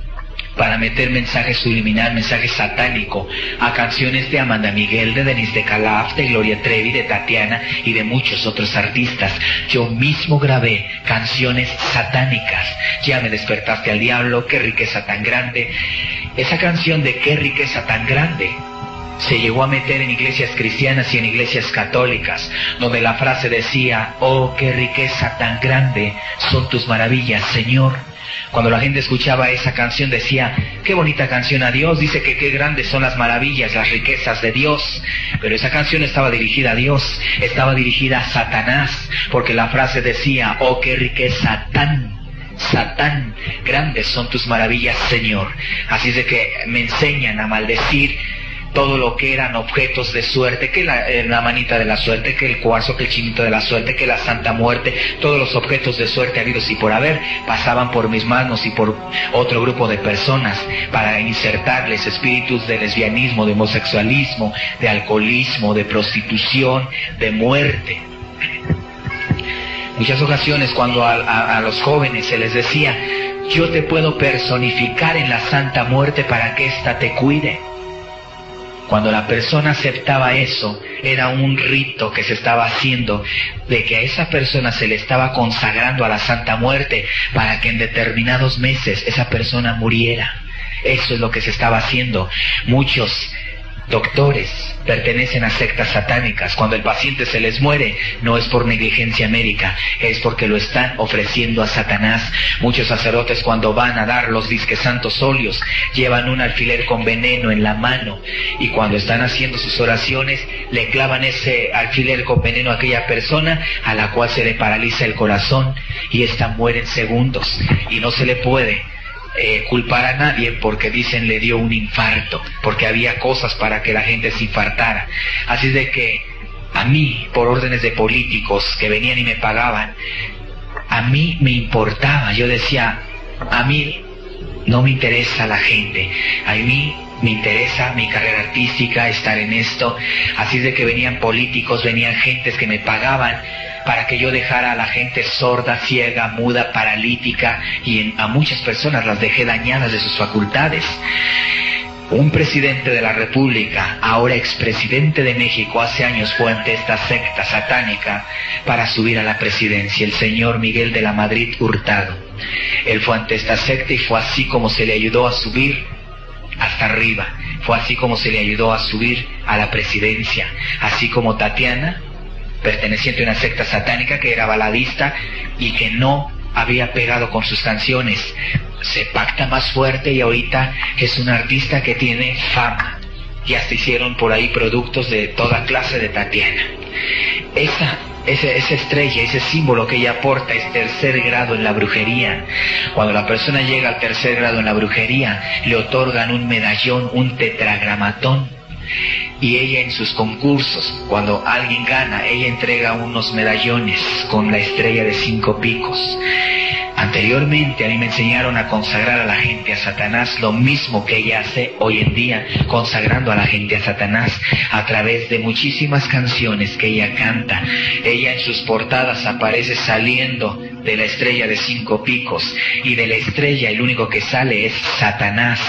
para meter mensaje subliminal, mensaje satánico, a canciones de Amanda Miguel, de Denise de Calaf, de Gloria Trevi, de Tatiana y de muchos otros artistas. Yo mismo grabé canciones satánicas. Ya me despertaste al diablo, qué riqueza tan grande. Esa canción de qué riqueza tan grande se llegó a meter en iglesias cristianas y en iglesias católicas, donde la frase decía: oh, qué riqueza tan grande son tus maravillas, Señor. Cuando la gente escuchaba esa canción decía: qué bonita canción a Dios, dice que qué grandes son las maravillas, las riquezas de Dios. Pero esa canción estaba dirigida a Dios, estaba dirigida a Satanás, porque la frase decía: oh, qué riqueza tan Satán, grandes son tus maravillas, Señor. Así es de que me enseñan a maldecir todo lo que eran objetos de suerte, que la manita de la suerte, que el cuarzo, que el chinito de la suerte, que la Santa Muerte, todos los objetos de suerte habidos y por haber, pasaban por mis manos y por otro grupo de personas para insertarles espíritus de lesbianismo, de homosexualismo, de alcoholismo, de prostitución, de muerte. Muchas ocasiones cuando a los jóvenes se les decía: yo te puedo personificar en la Santa Muerte para que ésta te cuide. Cuando la persona aceptaba eso, era un rito que se estaba haciendo, de que a esa persona se le estaba consagrando a la Santa Muerte para que en determinados meses esa persona muriera. Eso es lo que se estaba haciendo. Muchos doctores pertenecen a sectas satánicas. Cuando el paciente se les muere, no es por negligencia médica, es porque lo están ofreciendo a Satanás. Muchos sacerdotes, cuando van a dar los disque santos óleos, llevan un alfiler con veneno en la mano, y cuando están haciendo sus oraciones, le clavan ese alfiler con veneno a aquella persona, a la cual se le paraliza el corazón, y ésta muere en segundos, y no se le puede culpar a nadie porque dicen le dio un infarto, porque había cosas para que la gente se infartara. Así de que a mí, por órdenes de políticos que venían y me pagaban, a mí me importaba. Yo decía: a mí no me interesa la gente, a mí me interesa mi carrera artística, estar en esto. Así es de que venían políticos, venían gentes que me pagaban para que yo dejara a la gente sorda, ciega, muda, paralítica, y a muchas personas las dejé dañadas de sus facultades. Un presidente de la República, ahora expresidente de México, hace años fue ante esta secta satánica para subir a la presidencia, el señor Miguel de la Madrid Hurtado. Él fue ante esta secta y fue así como se le ayudó a subir hasta arriba, fue así como se le ayudó a subir a la presidencia, así como Tatiana, perteneciente a una secta satánica que era baladista y que no había pegado con sus canciones, se pacta más fuerte y ahorita es un artista que tiene fama. Ya se hicieron por ahí productos de toda clase de Tatiana. Esa estrella, ese símbolo que ella porta es tercer grado en la brujería. Cuando la persona llega al tercer grado en la brujería, le otorgan un medallón, un tetragramatón. Y ella en sus concursos, cuando alguien gana, ella entrega unos medallones con la estrella de 5 picos. Anteriormente a mí me enseñaron a consagrar a la gente a Satanás, lo mismo que ella hace hoy en día, consagrando a la gente a Satanás a través de muchísimas canciones que ella canta. Ella en sus portadas aparece saliendo de la estrella de 5 picos, y de la estrella el único que sale es Satanás.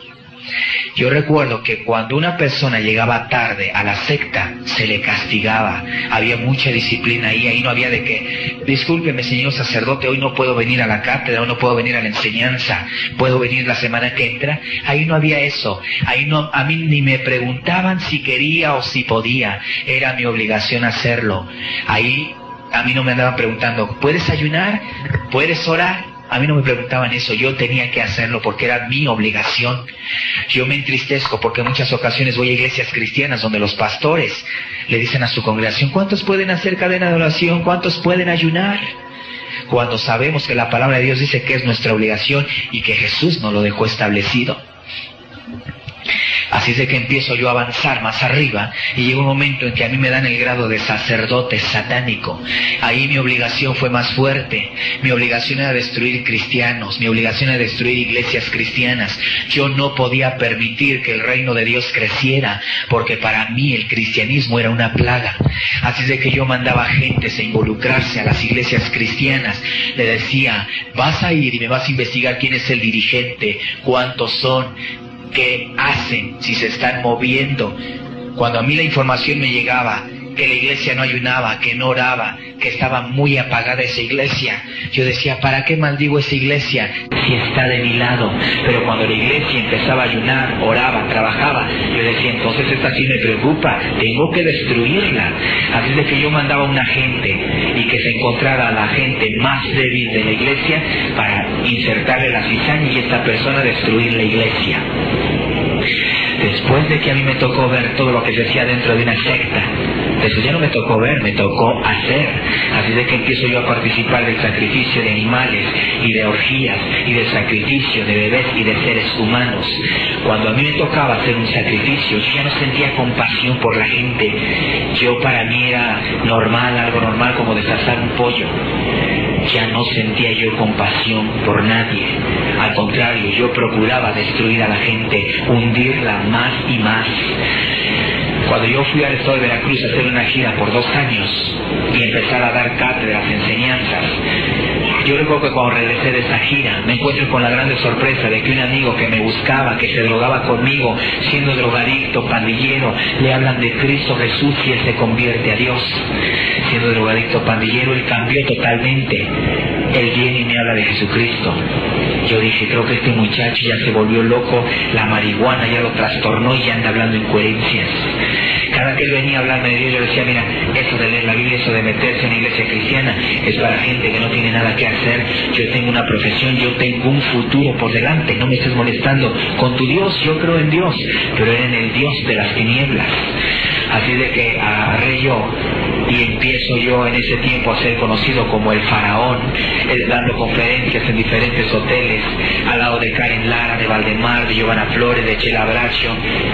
Yo recuerdo que cuando una persona llegaba tarde a la secta, se le castigaba. Había mucha disciplina ahí no había de que, discúlpeme señor sacerdote, hoy no puedo venir a la cátedra, hoy no puedo venir a la enseñanza, puedo venir la semana que entra. Ahí no había eso. Ahí no, a mí ni me preguntaban si quería o si podía. Era mi obligación hacerlo. Ahí a mí no me andaban preguntando, ¿puedes ayunar? ¿Puedes orar? A mí no me preguntaban eso, yo tenía que hacerlo porque era mi obligación. Yo me entristezco porque en muchas ocasiones voy a iglesias cristianas donde los pastores le dicen a su congregación, ¿cuántos pueden hacer cadena de oración? ¿Cuántos pueden ayunar? Cuando sabemos que la palabra de Dios dice que es nuestra obligación y que Jesús nos lo dejó establecido. Así es de que empiezo yo a avanzar más arriba y llega un momento en que a mí me dan el grado de sacerdote satánico. Ahí mi obligación fue más fuerte. Mi obligación era destruir cristianos, mi obligación era destruir iglesias cristianas. Yo no podía permitir que el reino de Dios creciera, porque para mí el cristianismo era una plaga. Así es de que yo mandaba gentes a involucrarse a las iglesias cristianas. Le decía, vas a ir y me vas a investigar quién es el dirigente, cuántos son, qué hacen, si se están moviendo. Cuando a mí la información me llegaba que la iglesia no ayunaba, que no oraba, que estaba muy apagada esa iglesia, yo decía, ¿para qué maldigo esa iglesia si está de mi lado? Pero cuando la iglesia empezaba a ayunar, oraba, trabajaba, yo decía, entonces esta sí me preocupa, tengo que destruirla. Así es de que yo mandaba a una gente y que se encontrara a la gente más débil de la iglesia para insertarle la cizaña y esta persona destruir la iglesia. Después de que a mí me tocó ver todo lo que se hacía dentro de una secta, eso ya no me tocó ver, me tocó hacer. Así de que empiezo yo a participar del sacrificio de animales y de orgías y del sacrificio de bebés y de seres humanos. Cuando a mí me tocaba hacer un sacrificio, yo ya no sentía compasión por la gente. Yo, para mí era normal, algo normal como desasar un pollo. Ya no sentía yo compasión por nadie. Al contrario, yo procuraba destruir a la gente, hundirla más y más. Cuando yo fui al estado de Veracruz a hacer una gira por 2 años y empezar a dar cátedras, enseñanzas, yo recuerdo que cuando regresé de esa gira me encuentro con la grande sorpresa de que un amigo que me buscaba, que se drogaba conmigo, siendo drogadicto, pandillero, le hablan de Cristo Jesús y él se convierte a Dios. Siendo drogadicto, pandillero, él cambió totalmente. Él viene y me habla de Jesucristo. Yo dije, creo que este muchacho ya se volvió loco, la marihuana ya lo trastornó y ya anda hablando incoherencias. Cada que él venía a hablarme de Dios, yo decía, mira, eso de leer la Biblia, eso de meterse en una iglesia cristiana, es para gente que no tiene nada que hacer. Yo tengo una profesión, yo tengo un futuro por delante, no me estés molestando con tu Dios. Yo creo en Dios, pero era en el Dios de las tinieblas. Así de que agarré yo y empiezo yo en ese tiempo a ser conocido como el faraón, dando conferencias en diferentes hoteles, al lado de Karen Lara, de Valdemar, de Giovanna Flores, de Chela Bracho.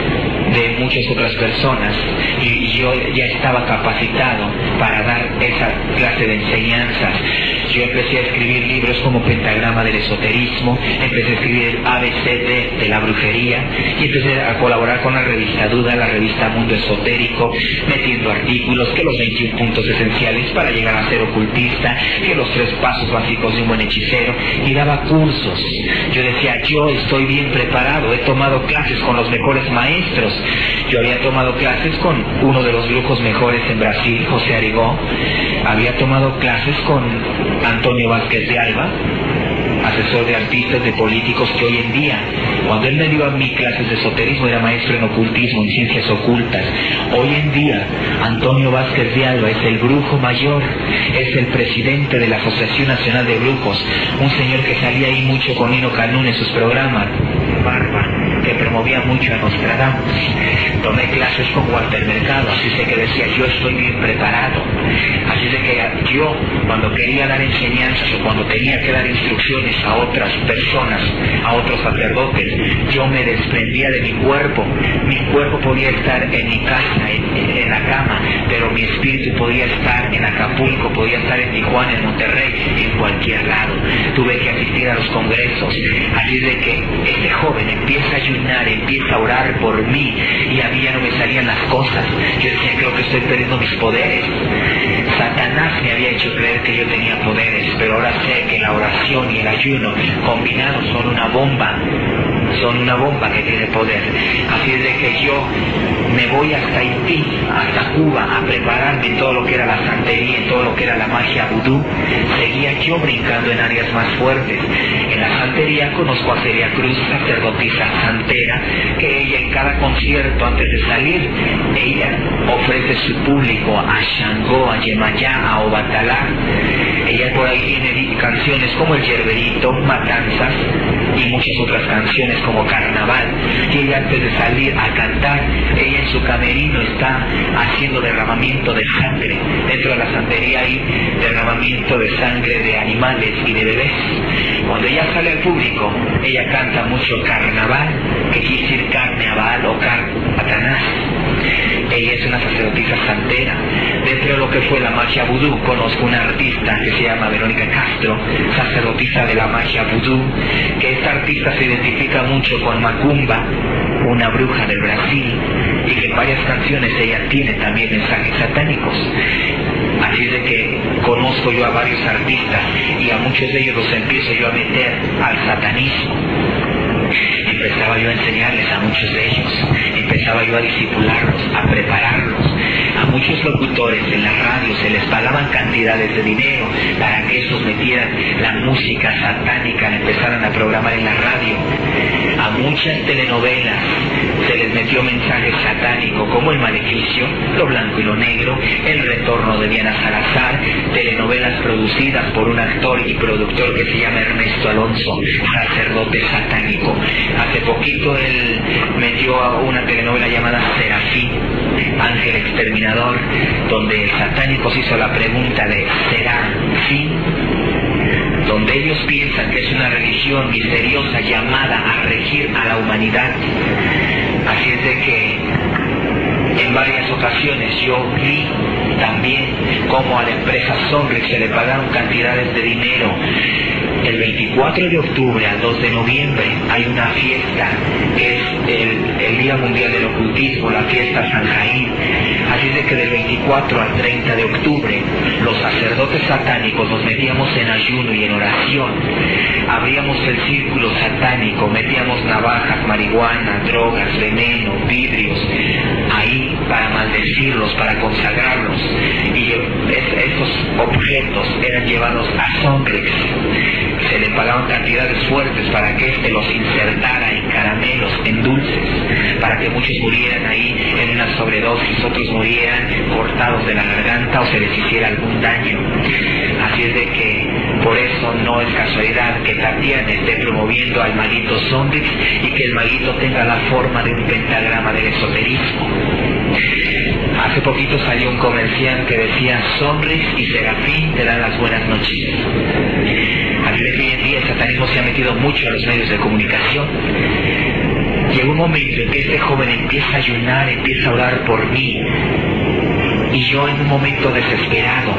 de muchas otras personas, y yo ya estaba capacitado para dar esa clase de enseñanzas. Yo empecé a escribir libros como Pentagrama del Esoterismo, empecé a escribir el ABCD de la brujería, y empecé a colaborar con la revista Duda, la revista Mundo Esotérico, metiendo artículos, que los 21 puntos esenciales para llegar a ser ocultista, que los 3 pasos básicos de un buen hechicero, y daba cursos. Yo decía, yo estoy bien preparado, he tomado clases con los mejores maestros. Yo había tomado clases con uno de los brujos mejores en Brasil, José Arigó, había tomado clases con Antonio Vázquez de Alba, asesor de artistas, de políticos, que hoy en día, cuando él me dio a mí clases de esoterismo, era maestro en ocultismo, en ciencias ocultas. Hoy en día, Antonio Vázquez de Alba es el brujo mayor, es el presidente de la Asociación Nacional de Brujos, un señor que salía ahí mucho con Nino Canún en sus programas, barba, que promovía mucho a Nostradamus. Tomé clases con Walter Mercado, así de que decía, yo estoy bien preparado. Así de que yo, cuando quería dar enseñanzas o cuando tenía que dar instrucciones a otras personas, a otros sacerdotes, yo me desprendía de mi cuerpo. Mi cuerpo podía estar en mi casa, en la cama, pero mi espíritu podía estar en Acapulco, podía estar en Tijuana, en Monterrey, en cualquier lado. Tuve que asistir a los congresos. Así de que este joven empieza a ayunar, empieza a orar por mí, y a mí ya no me salían las cosas. Yo decía, creo que estoy perdiendo mis poderes. Satanás me había hecho creer que yo tenía poderes, pero ahora sé que la oración y el ayuno combinados son una bomba que tiene poder. Así es de que yo me voy hasta Haití, hasta Cuba, a prepararme en todo lo que era la santería, en todo lo que era la magia vudú. Seguía yo brincando en áreas más fuertes. En la santería conozco a Celia Cruz, sacerdotisa santera, que ella en cada concierto, antes de salir, ella ofrece su público a Shango, a Yemayá, a Obatalá. Ella por ahí tiene canciones como El Yerberito, Matanzas, y muchas otras canciones como Carnaval. Y ella, antes de salir a cantar, ella en su camerino está haciendo derramamiento de sangre. Dentro de la santería hay derramamiento de sangre de animales y de bebés. Cuando ella sale al público, ella canta mucho Carnaval, que quiere decir carne a Baal o carne a Satanás. Ella es una sacerdotisa santera. Dentro de lo que fue la magia vudú, conozco una artista que se llama Verónica Castro, sacerdotisa de la magia vudú, que esta artista se identifica mucho con Macumba, una bruja del Brasil, y que en varias canciones ella tiene también mensajes satánicos. Así de que conozco yo a varios artistas, y a muchos de ellos los empiezo yo a meter al satanismo. Empezaba yo a enseñarles a muchos de ellos, empezaba yo a discipularlos, a prepararlos. A muchos locutores en la radio se les pagaban cantidades de dinero para que estos metieran la música satánica, empezaran a programar en la radio. A muchas telenovelas se les metió mensajes satánicos como El Maleficio, Lo Blanco y lo Negro, El Retorno de Diana Salazar, telenovelas producidas por un actor y productor que se llama Ernesto Alonso, sacerdote satánico. Hace poquito él metió a una telenovela llamada Serafín, Ángel Exterminador, donde el satánico se hizo la pregunta de ¿será fin? Donde ellos piensan que es una religión misteriosa llamada a regir a la humanidad. Así es de que en varias ocasiones yo vi también cómo a la empresa Sonrix se le pagaron cantidades de dinero. El 24 de octubre al 2 de noviembre hay una fiesta, que es el Día Mundial del Ocultismo, la fiesta San Jaín. Así de que del 24 al 30 de octubre los sacerdotes satánicos nos metíamos en ayuno y en oración. Abríamos el círculo satánico, metíamos navajas, marihuana, drogas, veneno, vidrios, ahí para maldecirlos, para consagrarlos. Y esos objetos eran llevados a Sonrix. Se le pagaban cantidades fuertes para que éste los insertara en caramelos, en dulces, para que muchos murieran ahí en una sobredosis, otros murieran cortados de la garganta o se les hiciera algún daño. Así es de que por eso no es casualidad que Tatiana esté promoviendo al maguito Sonrix y que el maguito tenga la forma de un pentagrama del esoterismo. Hace poquito salió un comercial que decía: Sonrix y Serafín te dan las buenas noches. Así de que hoy en día el satanismo se ha metido mucho a los medios de comunicación. llegó un momento en que este joven empieza a ayunar, empieza a orar por mí, y yo en un momento desesperado,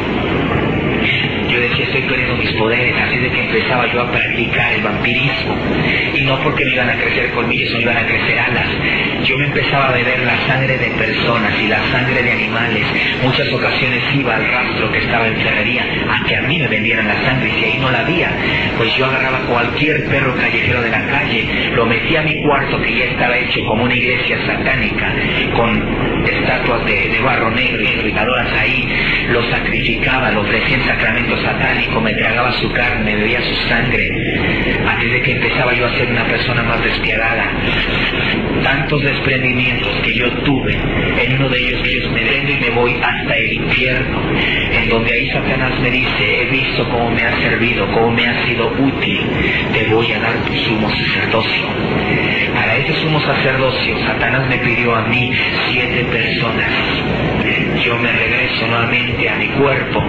yo decía, estoy perdiendo mis poderes, así de que empezaba yo a practicar el vampirismo, y no porque me iban a crecer colmillos, no iban a crecer alas. Yo me empezaba a beber la sangre de personas y la sangre de animales. Muchas ocasiones iba al rastro que estaba en ferrería a que a mí me vendieran la sangre, y si ahí no la había, pues yo agarraba cualquier perro callejero de la calle, lo metía a mi cuarto, que ya estaba hecho como una iglesia satánica, con estatuas de barro negro y explicadoras ahí, lo sacrificaba, lo ofrecía en sacramento satánico, me tragaba su carne, bebía su sangre, así de que empezaba yo a ser una persona más despiadada. Tantos desprendimientos que yo tuve, en uno de ellos que yo me prendo y me voy hasta el infierno, en donde ahí Satanás me dice, he visto cómo me has servido, cómo me has sido útil, te voy a dar tu sumo sacerdocio. Para ese sumo sacerdocio, Satanás me pidió a mí 7 personas. Yo me regreso nuevamente a mi cuerpo,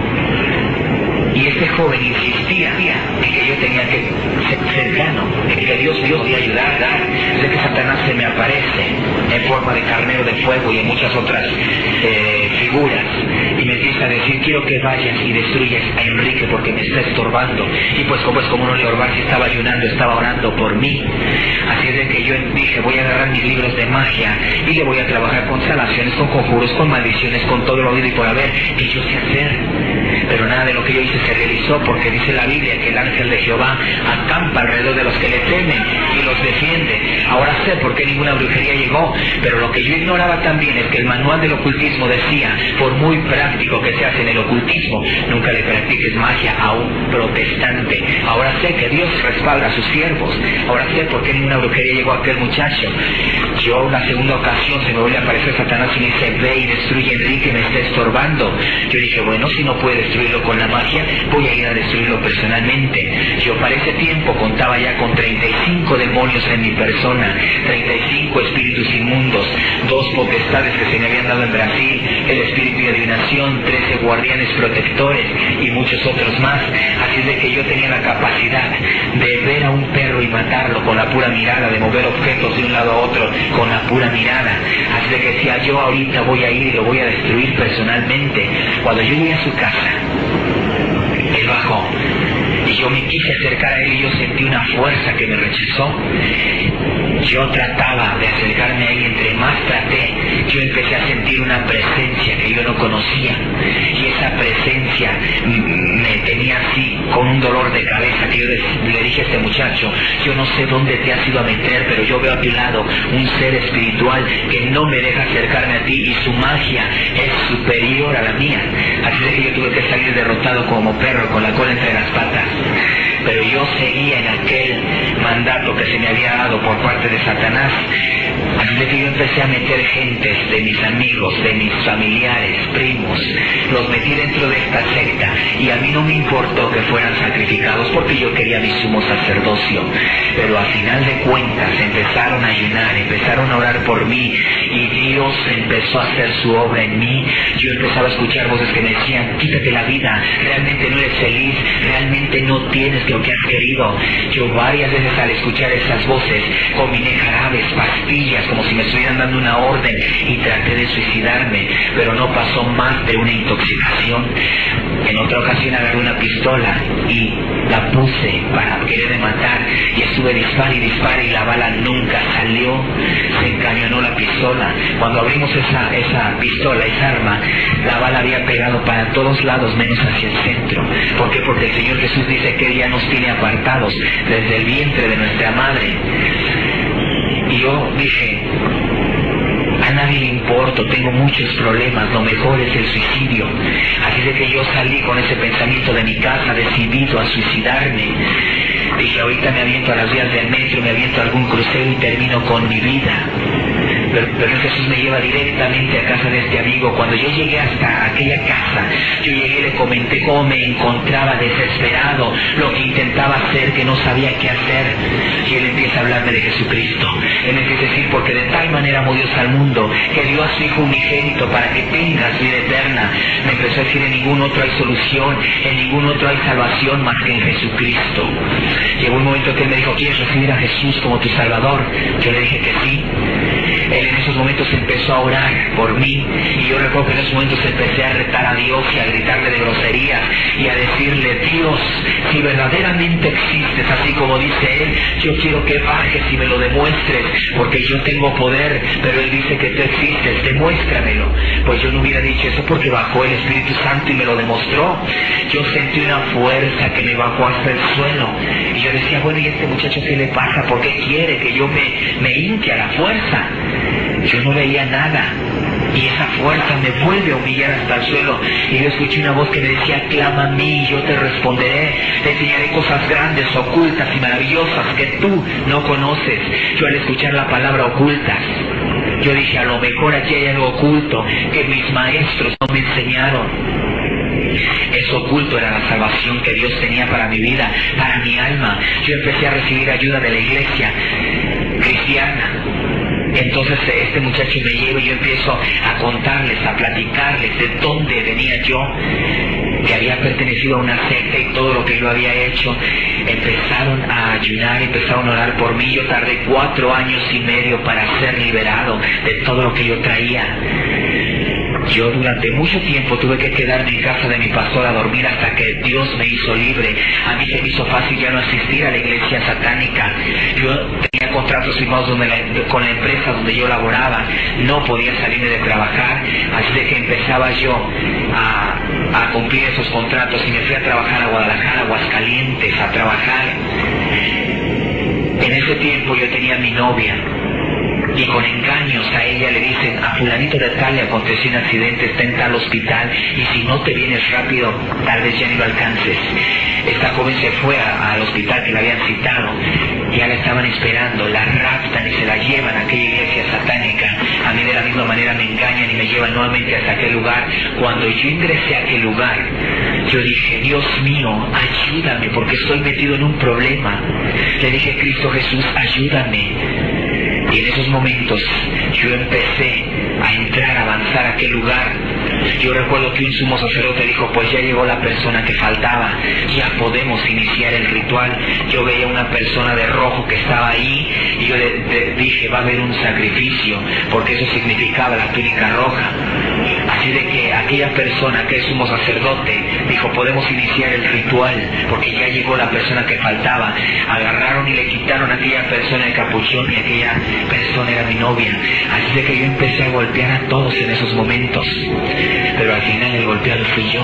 y este joven insistía en que yo tenía que ser cercano, en que Dios me iba a ayudar. Sé que Satanás se me aparece en forma de carnero de fuego y en muchas otras figuras, y me empieza a decir, quiero que vayas y destruyas a Enrique porque me está estorbando. Y pues como no le orbar, si estaba ayunando, estaba orando por mí. Así es de que yo dije, voy a agarrar mis libros de magia y le voy a trabajar con sanaciones, con conjuros, con maldiciones, con todo lo oído y por haber que yo sé hacer. Pero nada de lo que yo hice se realizó, porque dice la Biblia que el ángel de Jehová acampa alrededor de los que le temen y los defiende. Ahora sé por qué ninguna brujería llegó, pero lo que yo ignoraba también es que el manual del ocultismo decía, por muy práctico que seas en el ocultismo, nunca le practiques magia a un protestante. Ahora sé que Dios respalda a sus siervos. Ahora sé por qué ninguna brujería llegó a aquel muchacho. Yo, la segunda ocasión, se me vuelve a aparecer Satanás y me dice, ve y destruye a Enrique, me está estorbando. Yo dije, bueno, si no puede destruirlo con la magia, voy a ir a destruirlo personalmente. Yo para ese tiempo contaba ya con 35 demonios en mi persona, 35 espíritus inmundos, 2 potestades que se me habían dado en Brasil, el espíritu de adivinación, 13 guardianes protectores y muchos otros más. Así de que yo tenía la capacidad de ver a un perro y matarlo con la pura mirada, de mover objetos de un lado a otro con la pura mirada. Así de que decía, yo ahorita voy a ir y lo voy a destruir personalmente. Cuando yo llegué a su casa, él bajó y yo me quise acercar a él y yo sentí una fuerza que me rechazó. Yo trataba de acercarme a él y entre más traté, yo empecé a sentir una presencia que yo no conocía, y esa presencia me tenía así con un dolor de cabeza que yo le dije a este muchacho, yo no sé dónde te has ido a meter, pero yo veo a tu lado un ser espiritual que no me deja acercarme a ti y su magia es superior a la mía. Así de que yo tuve que salir derrotado como perro con la cola entre las patas. Pero yo seguía en aquel mandato que se me había dado por parte de Satanás. Así de que yo empecé a meter gentes de mis amigos, de mis familiares, primos, los metí dentro de esta secta, y a mí no me importó que fueran sacrificados porque yo quería mi sumo sacerdocio. Pero al final de cuentas empezaron a ayunar, empezaron a orar por mí, y Dios empezó a hacer su obra en mí. Yo empezaba a escuchar voces que me decían, quítate la vida, realmente no eres feliz, realmente no tienes lo que has querido. Yo varias veces al escuchar esas voces combiné jarabes, pastillas, como si me estuvieran dando una orden, y traté de suicidarme, pero no pasó más de una intoxicación. En otra ocasión agarré una pistola y la puse para quererme matar, y estuve dispara y la bala nunca salió. Se encañonó la pistola. Cuando abrimos esa pistola, esa arma, la bala había pegado para todos lados menos hacia el centro. ¿Por qué? Porque el Señor Jesús dice que Él ya nos tiene apartados desde el vientre de nuestra madre. Y yo dije, a nadie le importo, tengo muchos problemas, lo mejor es el suicidio. Así de que yo salí con ese pensamiento de mi casa, decidido a suicidarme. Dije, ahorita me aviento a las vías del metro, me aviento a algún crucero y termino con mi vida. Pero Jesús me lleva directamente a casa de este amigo. Cuando yo llegué hasta aquella casa, yo llegué y le comenté cómo me encontraba desesperado, lo que intentaba hacer, que no sabía qué hacer. Y él empieza a hablarme de Jesucristo. Él me empieza a decir, porque de tal manera amó Dios al mundo, que dio a su Hijo unigénito para que tengas vida eterna. Me empezó a decir, en ningún otro hay solución, en ningún otro hay salvación más que en Jesucristo. Llegó un momento que él me dijo, ¿quieres recibir a Jesús como tu Salvador? Yo le dije que sí. Él en esos momentos empezó a orar por mí, y yo recuerdo que en esos momentos empecé a retar a Dios y a gritarle de groserías y a decirle, Dios, si verdaderamente existes, así como dice Él, yo quiero que bajes y me lo demuestres, porque yo tengo poder, pero Él dice que tú existes, demuéstramelo. Pues yo no hubiera dicho eso, porque bajó el Espíritu Santo y me lo demostró. Yo sentí una fuerza que me bajó hasta el suelo, y yo decía, bueno, ¿y este muchacho qué le pasa? ¿Por qué quiere que yo me hinque a la fuerza? Yo no veía nada, y esa fuerza me vuelve a humillar hasta el suelo, y yo escuché una voz que me decía, clama a mí y yo te responderé, te enseñaré cosas grandes, ocultas y maravillosas que tú no conoces. Yo al escuchar la palabra ocultas, yo dije, a lo mejor aquí hay algo oculto que mis maestros no me enseñaron. Eso oculto era la salvación que Dios tenía para mi vida, para mi alma. Yo empecé a recibir ayuda de la iglesia cristiana. Entonces este muchacho me lleva y yo empiezo a contarles, a platicarles de dónde venía yo, que había pertenecido a una secta y todo lo que yo había hecho. Empezaron a ayunar, empezaron a orar por mí. Yo tardé 4 años y medio para ser liberado de todo lo que yo traía. Yo durante mucho tiempo tuve que quedarme en casa de mi pastor a dormir hasta que Dios me hizo libre. A mí se me hizo fácil ya no asistir a la iglesia satánica. Yo tenía contratos firmados con la empresa donde yo laboraba. No podía salirme de trabajar, así de que empezaba yo a cumplir esos contratos y me fui a trabajar a Guadalajara, Aguascalientes, a trabajar. En ese tiempo yo tenía a mi novia, y con engaños a ella le dicen, a fulanito de tal le aconteció un accidente, está en tal hospital, y si no te vienes rápido, tal vez ya ni lo alcances. Esta joven se fue al hospital que la habían citado, ya la estaban esperando, la raptan y se la llevan a aquella iglesia satánica. A mí de la misma manera me engañan y me llevan nuevamente hasta aquel lugar. Cuando yo ingresé a aquel lugar, yo dije, Dios mío, ayúdame, porque estoy metido en un problema. Le dije, Cristo Jesús, ayúdame. Y en esos momentos yo empecé a entrar, a avanzar a aquel lugar. Yo recuerdo que un sumo sacerdote dijo, pues ya llegó la persona que faltaba, ya podemos iniciar el ritual. Yo veía una persona de rojo que estaba ahí, y yo dije, va a haber un sacrificio, porque eso significaba la túnica roja. Así de que aquella persona, aquel sumo sacerdote, dijo, podemos iniciar el ritual, porque ya llegó la persona que faltaba. Agarraron y le quitaron a aquella persona el capuchón, y aquella persona era mi novia. Así de que yo empecé a golpear a todos en esos momentos, pero al final el golpeado fui yo.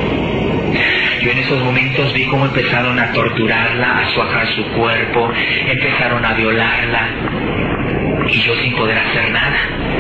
Yo en esos momentos vi cómo empezaron a torturarla, a suajar su cuerpo, empezaron a violarla, y yo sin poder hacer nada.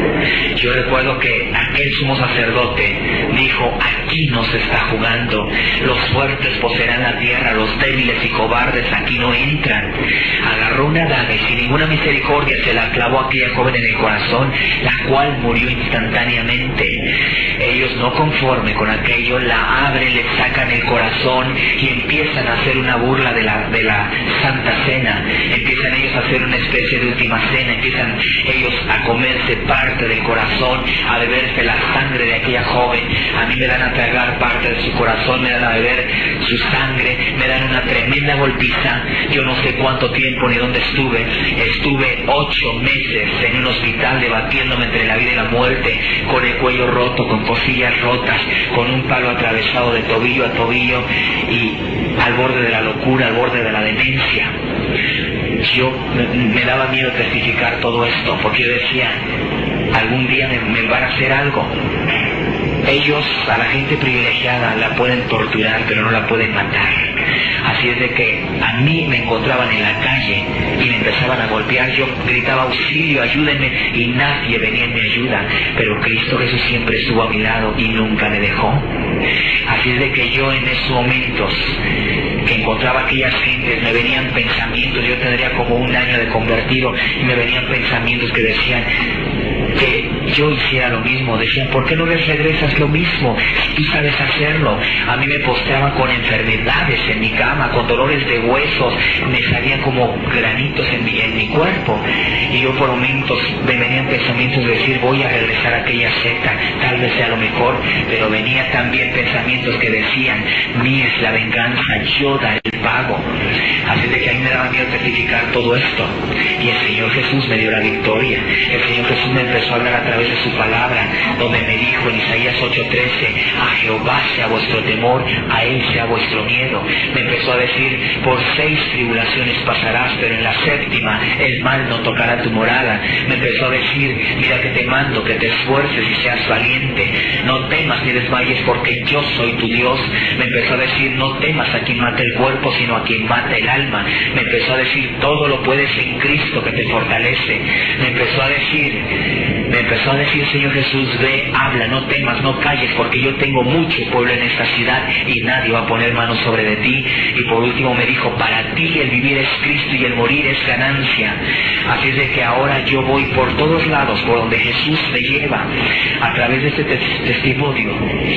Yo recuerdo que aquel sumo sacerdote dijo, aquí no se está jugando, los fuertes poseerán la tierra, los débiles y cobardes aquí no entran. Agarró una daga y sin ninguna misericordia se la clavó a aquella joven en el corazón, la cual murió instantáneamente. Ellos, no conforme con aquello, la abren, le sacan el corazón y empiezan a hacer una burla de la Santa Cena. Empiezan ellos a hacer una especie de última cena, empiezan ellos a comerse parte del corazón, a beberse la sangre de aquella joven. A mí me dan a tragar parte de su corazón, me dan a beber su sangre, me dan una tremenda golpiza. Yo no sé cuánto tiempo ni dónde estuve. Estuve 8 meses en un hospital debatiéndome entre la vida y la muerte, con el cuello roto, con costillas rotas, con un palo atravesado de tobillo a tobillo, y al borde de la locura, al borde de la demencia. Yo me daba miedo testificar todo esto, porque yo decía, algún día me van a hacer algo. Ellos, a la gente privilegiada, la pueden torturar, pero no la pueden matar. Así es de que a mí me encontraban en la calle y me empezaban a golpear. Yo gritaba auxilio, ayúdenme, y nadie venía en mi ayuda. Pero Cristo Jesús siempre estuvo a mi lado y nunca me dejó. Así es de que yo en esos momentos que encontraba aquellas gentes, me venían pensamientos. Yo tendría como 1 año de convertido y me venían pensamientos que decían que yo hiciera lo mismo. Decían, ¿por qué no les regresas lo mismo? Tú sabes hacerlo. A mí me postraban con enfermedades en mi cama, con dolores de huesos, me salían como granitos en mi cuerpo. Y yo por momentos me venían pensamientos de decir, voy a regresar a aquella secta, tal vez sea lo mejor. Pero venía también pensamientos que decían, mía es la venganza, yo daré el pago. Así de que a mí me daba miedo testificar todo esto. Y el Señor Jesús me dio la victoria. El Señor Jesús me empezó a hablar a través de su palabra, donde me dijo en Isaías 8:13, a Jehová sea vuestro temor, a Él sea vuestro miedo. Me empezó a decir, por 6 tribulaciones pasarás, pero en la 7ª el mal no tocará tu morada. Me empezó a decir, mira que te mando, que te esfuerces y seas valiente. No temas ni desmayes, porque yo soy tu Dios. Me empezó a decir, no temas a quien mata el cuerpo, sino a quien mata el alma. Me empezó a decir, todo lo puedes en Cristo que te fortalece. Me empezó a decir, Señor Jesús, ve, habla, no temas, no calles, porque yo tengo mucho pueblo en esta ciudad y nadie va a poner manos sobre de ti. Y por último me dijo, para ti el vivir es Cristo y el morir es ganancia. Así es de que ahora yo voy por todos lados, por donde Jesús me lleva, a través de este testimonio.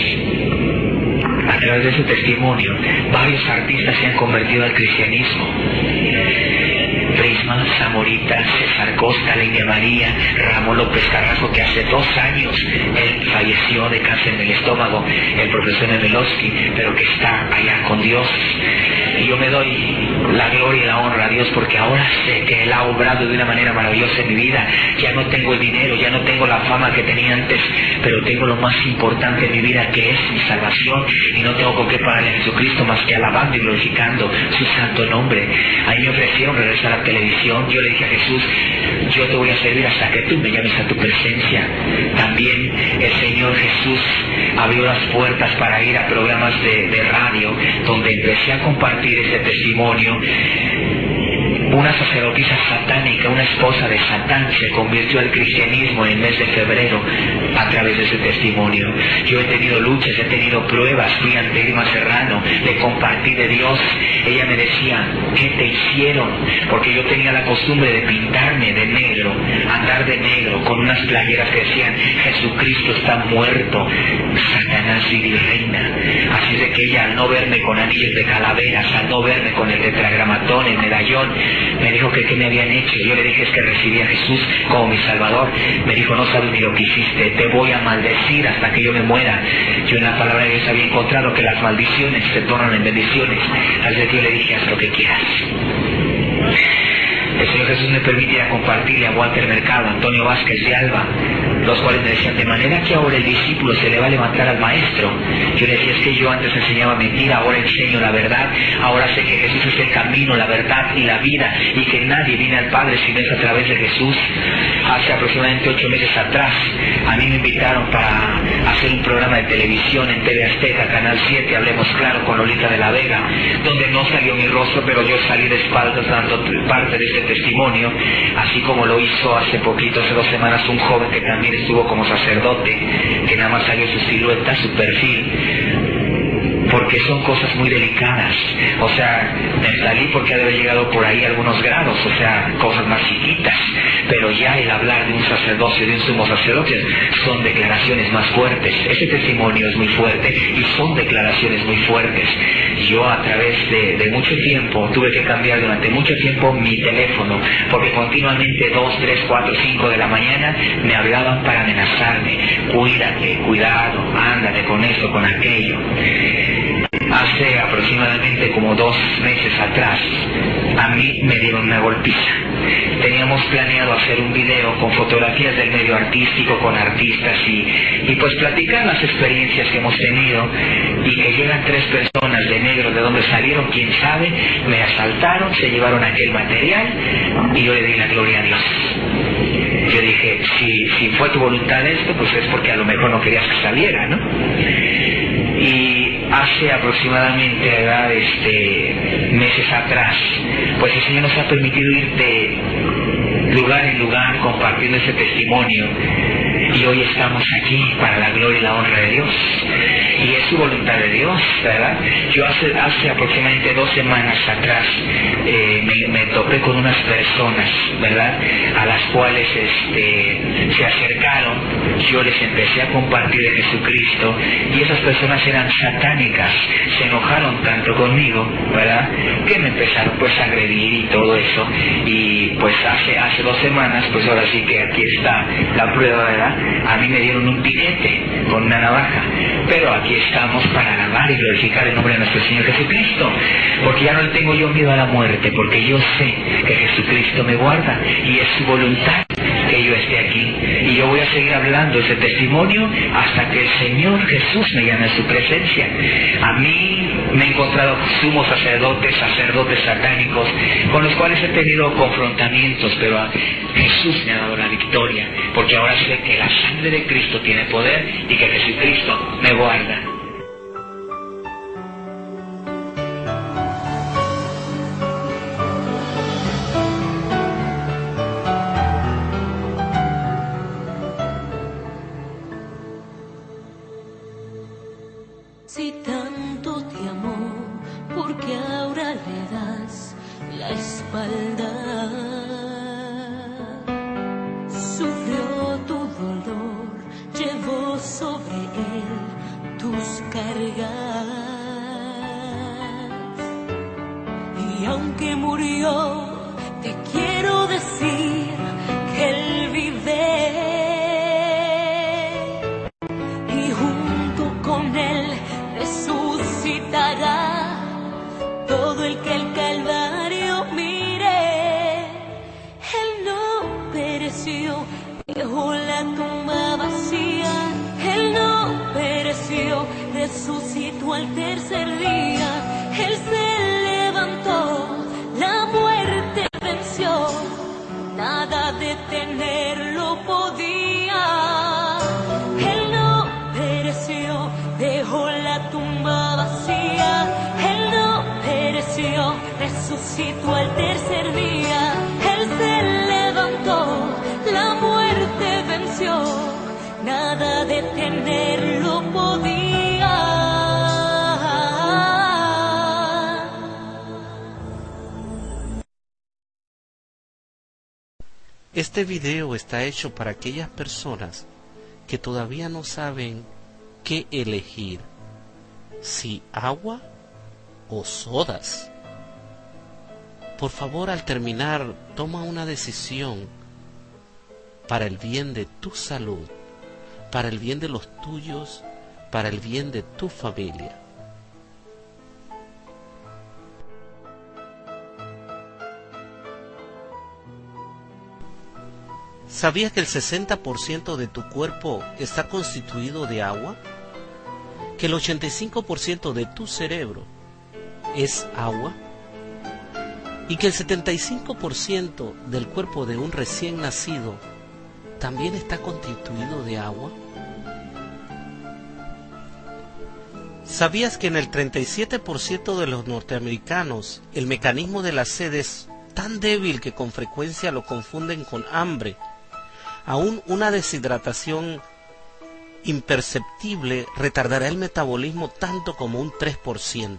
A través de ese testimonio, varios artistas se han convertido al cristianismo. Prisma, Zamorita, César Costa, Leña María, Ramón López Carrasco, que hace 2 años él falleció de cáncer en el estómago, el profesor Nevelowski, pero que está allá con Dios. Y yo me doy la gloria y la honra a Dios, porque ahora sé que Él ha obrado de una manera maravillosa en mi vida. Ya no tengo el dinero, ya no tengo la fama que tenía antes, pero tengo lo más importante en mi vida, que es mi salvación, y no tengo con qué pagarle a Jesucristo más que alabando y glorificando su santo nombre. A mí me ofrecieron regresar a la televisión. Yo le dije a Jesús, yo te voy a servir hasta que tú me llames a tu presencia. También el Señor Jesús abrió las puertas para ir a programas de radio, donde empecé a compartir ese testimonio. Una sacerdotisa satánica, una esposa de Satán, se convirtió al cristianismo en el mes de febrero a través de ese testimonio. Yo he tenido luchas, he tenido pruebas. Fui ante Irma Serrano, le compartí de Dios. Ella me decía, ¿qué te hicieron? Porque yo tenía la costumbre de pintarme de negro, andar de negro, con unas playeras que decían, Jesucristo está muerto, Satanás vive y reina. Así de que ella, al no verme con anillos de calaveras, al no verme con el tetragramatón, el medallón, me dijo que qué me habían hecho. Yo le dije, es que recibí a Jesús como mi Salvador. Me dijo, no sabes ni lo que hiciste, te voy a maldecir hasta que yo me muera. Yo en la palabra de Dios había encontrado que las maldiciones se tornan en bendiciones. Así que yo le dije, haz lo que quieras. El Señor Jesús me permitía compartirle a Walter Mercado, Antonio Vázquez de Alba, los cuales me decían, de manera que ahora el discípulo se le va a levantar al maestro. Yo le decía, es que yo antes enseñaba mentira, ahora enseño la verdad. Ahora sé que Jesús es el camino, la verdad y la vida, y que nadie viene al Padre si no es a través de Jesús. Hace aproximadamente 8 meses atrás, a mí me invitaron para hacer un programa de televisión en TV Azteca, Canal 7, Hablemos Claro, con Lolita de la Vega, donde no salió mi rostro, pero yo salí de espaldas dando parte de ese testimonio, así como lo hizo hace poquito, hace 2 semanas, un joven que también estuvo como sacerdote, que nada más salió su silueta, su perfil, porque son cosas muy delicadas. O sea, me salí porque ha de haber llegado por ahí algunos grados, o sea, cosas más chiquitas, pero ya el hablar de un sacerdocio, de un sumo sacerdote, son declaraciones más fuertes. Ese testimonio es muy fuerte y son declaraciones muy fuertes. Yo a través de mucho tiempo tuve que cambiar durante mucho tiempo mi teléfono, porque continuamente 2, 3, 4, 5 de la mañana me hablaban para amenazarme. Cuídate, cuidado, ándate con esto, con aquello. Hace aproximadamente como 2 meses atrás, a mí me dieron una golpiza. Teníamos planeado hacer un video con fotografías del medio artístico, con artistas y pues platicar las experiencias que hemos tenido, y que llegan 3 personas de negro, de dónde salieron, quién sabe, me asaltaron, se llevaron aquel material y yo le di la gloria a Dios. Yo dije, si fue tu voluntad esto, pues es porque a lo mejor no querías que saliera, ¿no? Y hace aproximadamente, ¿verdad?, meses atrás, pues el Señor nos ha permitido ir de lugar en lugar compartiendo ese testimonio, y hoy estamos aquí para la gloria y la honra de Dios, y es su voluntad de Dios, ¿verdad? Yo hace aproximadamente 2 semanas atrás me topé con unas personas, ¿verdad?, a las cuales se acercaron. Yo les empecé a compartir de Jesucristo, y esas personas eran satánicas, se enojaron tanto conmigo, ¿verdad?, que me empezaron pues a agredir y todo eso. Y pues hace 2 semanas, pues ahora sí que aquí está la prueba, ¿verdad? A mí me dieron un piquete con una navaja, pero aquí estamos para alabar y glorificar el nombre de nuestro Señor Jesucristo, porque ya no le tengo yo miedo a la muerte, porque yo sé que Jesucristo me guarda y es su voluntad que yo esté aquí, y yo voy a seguir hablando ese testimonio hasta que el Señor Jesús me llame a su presencia. A mí me he encontrado sumos sacerdotes satánicos, con los cuales he tenido confrontamientos, pero a Jesús me ha dado la victoria, porque ahora sé que la sangre de Cristo tiene poder y que Jesucristo me guarda. Si tanto te amó, ¿por qué ahora le das la espalda? Sufrió tu dolor, llevó sobre él tus cargas. Y aunque murió, te quiero decir que él vive. Y junto con él resucitará todo el que el Calvario mire. Él no pereció, dejó la tumba vacía. Él no pereció, resucitó al tercer día. Él se levantó, la muerte venció, nada detenerlo podía. Él no pereció, dejó la tumba vacía. Él no pereció, resucitó al tercer día. Él se levantó, la muerte venció, nada detenerlo podía. Este video está hecho para aquellas personas que todavía no saben qué elegir, si agua o sodas. Por favor, al terminar, toma una decisión para el bien de tu salud, para el bien de los tuyos, para el bien de tu familia. ¿Sabías que el 60% de tu cuerpo está constituido de agua? ¿Que el 85% de tu cerebro es agua? ¿Y que el 75% del cuerpo de un recién nacido también está constituido de agua? ¿Sabías que en el 37% de los norteamericanos el mecanismo de la sed es tan débil que con frecuencia lo confunden con hambre? Aún una deshidratación imperceptible retardará el metabolismo tanto como un 3%.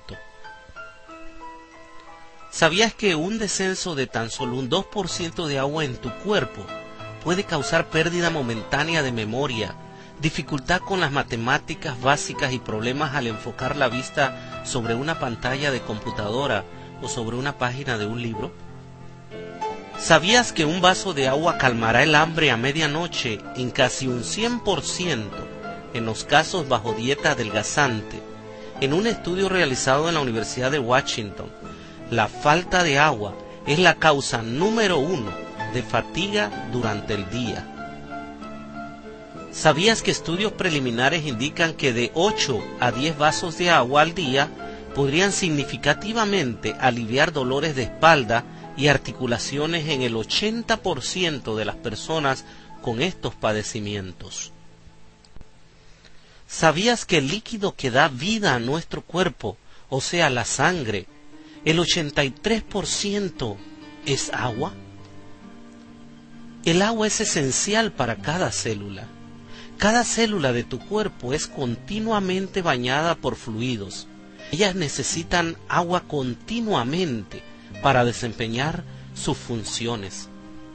¿Sabías que un descenso de tan solo un 2% de agua en tu cuerpo puede causar pérdida momentánea de memoria, dificultad con las matemáticas básicas y problemas al enfocar la vista sobre una pantalla de computadora o sobre una página de un libro? ¿Sabías que un vaso de agua calmará el hambre a medianoche en casi un 100% en los casos bajo dieta adelgazante? En un estudio realizado en la Universidad de Washington, la falta de agua es la causa número 1 de fatiga durante el día. ¿Sabías que estudios preliminares indican que de 8 a 10 vasos de agua al día podrían significativamente aliviar dolores de espalda y articulaciones en el 80% de las personas con estos padecimientos? ¿Sabías que el líquido que da vida a nuestro cuerpo, o sea, la sangre, el 83% es agua? El agua es esencial para cada célula. Cada célula de tu cuerpo es continuamente bañada por fluidos. Ellas necesitan agua continuamente para desempeñar sus funciones.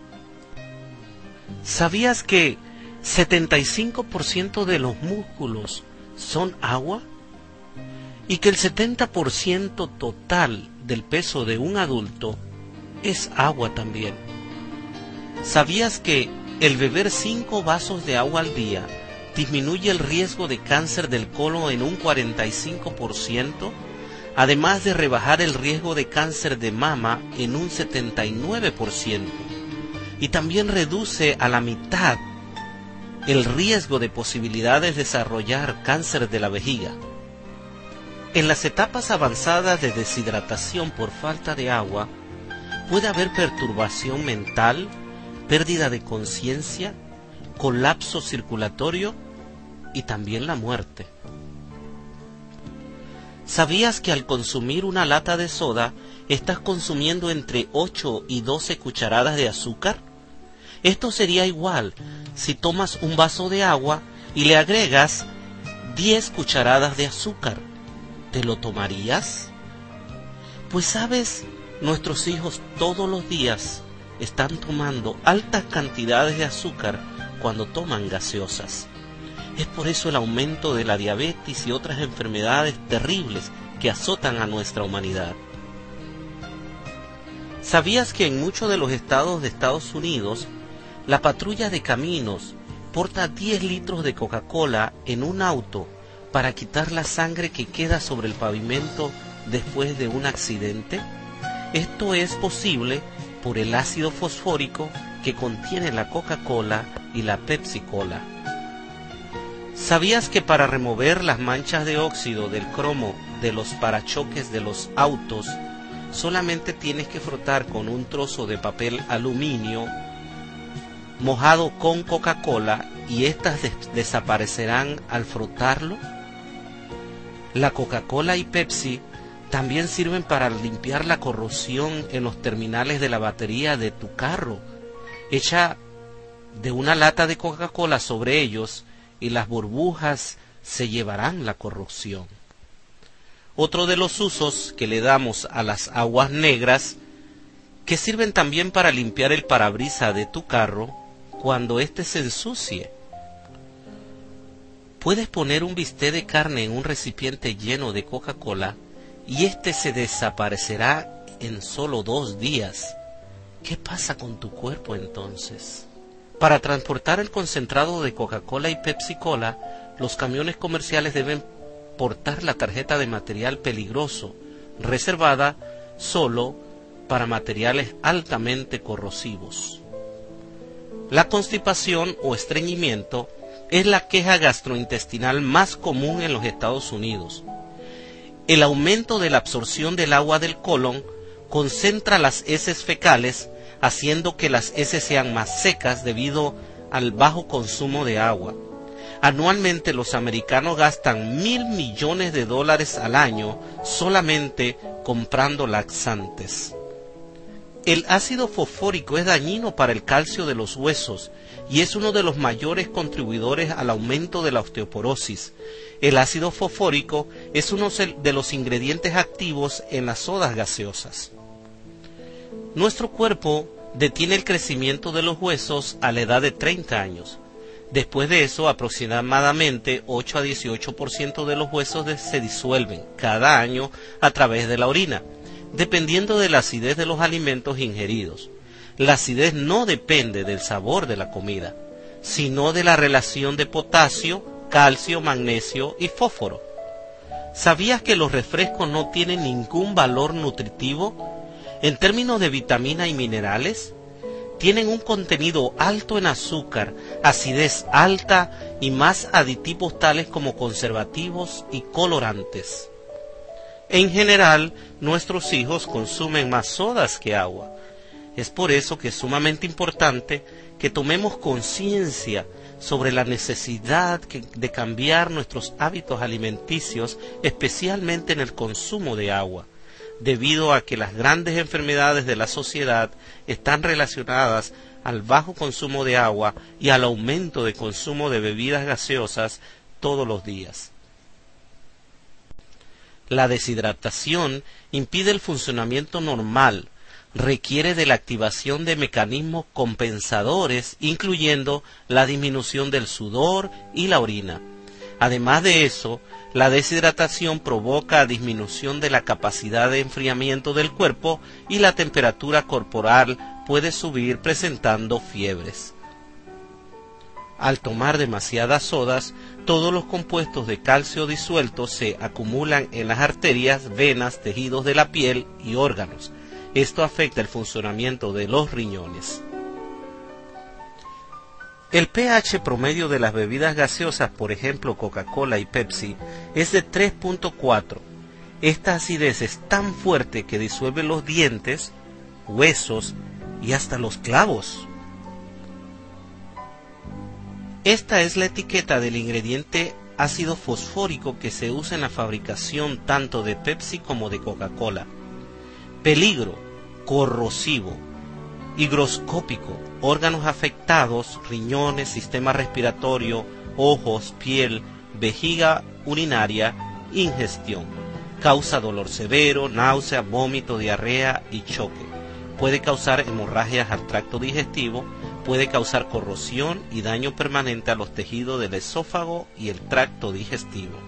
¿Sabías que 75% de los músculos son agua? Y que el 70% total del peso de un adulto es agua también. ¿Sabías que el beber 5 vasos de agua al día disminuye el riesgo de cáncer del colon en un 45%, además de rebajar el riesgo de cáncer de mama en un 79%, y también reduce a la mitad el riesgo de posibilidades de desarrollar cáncer de la vejiga? En las etapas avanzadas de deshidratación por falta de agua, puede haber perturbación mental, pérdida de conciencia, colapso circulatorio y también la muerte. ¿Sabías que al consumir una lata de soda estás consumiendo entre 8 y 12 cucharadas de azúcar? Esto sería igual si tomas un vaso de agua y le agregas 10 cucharadas de azúcar. ¿Te lo tomarías? Pues sabes, nuestros hijos todos los días están tomando altas cantidades de azúcar cuando toman gaseosas. Es por eso el aumento de la diabetes y otras enfermedades terribles que azotan a nuestra humanidad. ¿Sabías que en muchos de los estados de Estados Unidos, la patrulla de caminos porta 10 litros de Coca-Cola en un auto para quitar la sangre que queda sobre el pavimento después de un accidente? Esto es posible por el ácido fosfórico que contiene la Coca-Cola y la Pepsi-Cola. ¿Sabías que para remover las manchas de óxido del cromo de los parachoques de los autos, solamente tienes que frotar con un trozo de papel aluminio mojado con Coca-Cola y éstas desaparecerán al frotarlo? La Coca-Cola y Pepsi también sirven para limpiar la corrosión en los terminales de la batería de tu carro. Echa de una lata de Coca-Cola sobre ellos y las burbujas se llevarán la corrosión. Otro de los usos que le damos a las aguas negras, que sirven también para limpiar el parabrisas de tu carro cuando éste se ensucie. Puedes poner un bistec de carne en un recipiente lleno de Coca-Cola y éste se desaparecerá en solo 2 días. ¿Qué pasa con tu cuerpo entonces? Para transportar el concentrado de Coca-Cola y Pepsi-Cola, los camiones comerciales deben portar la tarjeta de material peligroso, reservada solo para materiales altamente corrosivos. La constipación o estreñimiento es la queja gastrointestinal más común en los Estados Unidos. El aumento de la absorción del agua del colon concentra las heces fecales, haciendo que las heces sean más secas debido al bajo consumo de agua. Anualmente los americanos gastan $1,000 millones al año solamente comprando laxantes. El ácido fosfórico es dañino para el calcio de los huesos y es uno de los mayores contribuidores al aumento de la osteoporosis. El ácido fosfórico es uno de los ingredientes activos en las sodas gaseosas. Nuestro cuerpo detiene el crecimiento de los huesos a la edad de 30 años. Después de eso, aproximadamente 8 a 18% de los huesos se disuelven cada año a través de la orina, dependiendo de la acidez de los alimentos ingeridos. La acidez no depende del sabor de la comida, sino de la relación de potasio, calcio, magnesio y fósforo. ¿Sabías que los refrescos no tienen ningún valor nutritivo? En términos de vitamina y minerales, tienen un contenido alto en azúcar, acidez alta y más aditivos tales como conservativos y colorantes. En general, nuestros hijos consumen más sodas que agua. Es por eso que es sumamente importante que tomemos conciencia sobre la necesidad de cambiar nuestros hábitos alimenticios, especialmente en el consumo de agua, debido a que las grandes enfermedades de la sociedad están relacionadas al bajo consumo de agua y al aumento de consumo de bebidas gaseosas todos los días. La deshidratación impide el funcionamiento normal, requiere de la activación de mecanismos compensadores, incluyendo la disminución del sudor y la orina. Además de eso, la deshidratación provoca disminución de la capacidad de enfriamiento del cuerpo y la temperatura corporal puede subir presentando fiebres. Al tomar demasiadas sodas, todos los compuestos de calcio disueltos se acumulan en las arterias, venas, tejidos de la piel y órganos. Esto afecta el funcionamiento de los riñones. El pH promedio de las bebidas gaseosas, por ejemplo Coca-Cola y Pepsi, es de 3.4. Esta acidez es tan fuerte que disuelve los dientes, huesos y hasta los clavos. Esta es la etiqueta del ingrediente ácido fosfórico que se usa en la fabricación tanto de Pepsi como de Coca-Cola. Peligro: corrosivo, higroscópico, órganos afectados, riñones, sistema respiratorio, ojos, piel, vejiga urinaria, ingestión. Causa dolor severo, náusea, vómito, diarrea y choque. Puede causar hemorragias al tracto digestivo, puede causar corrosión y daño permanente a los tejidos del esófago y el tracto digestivo.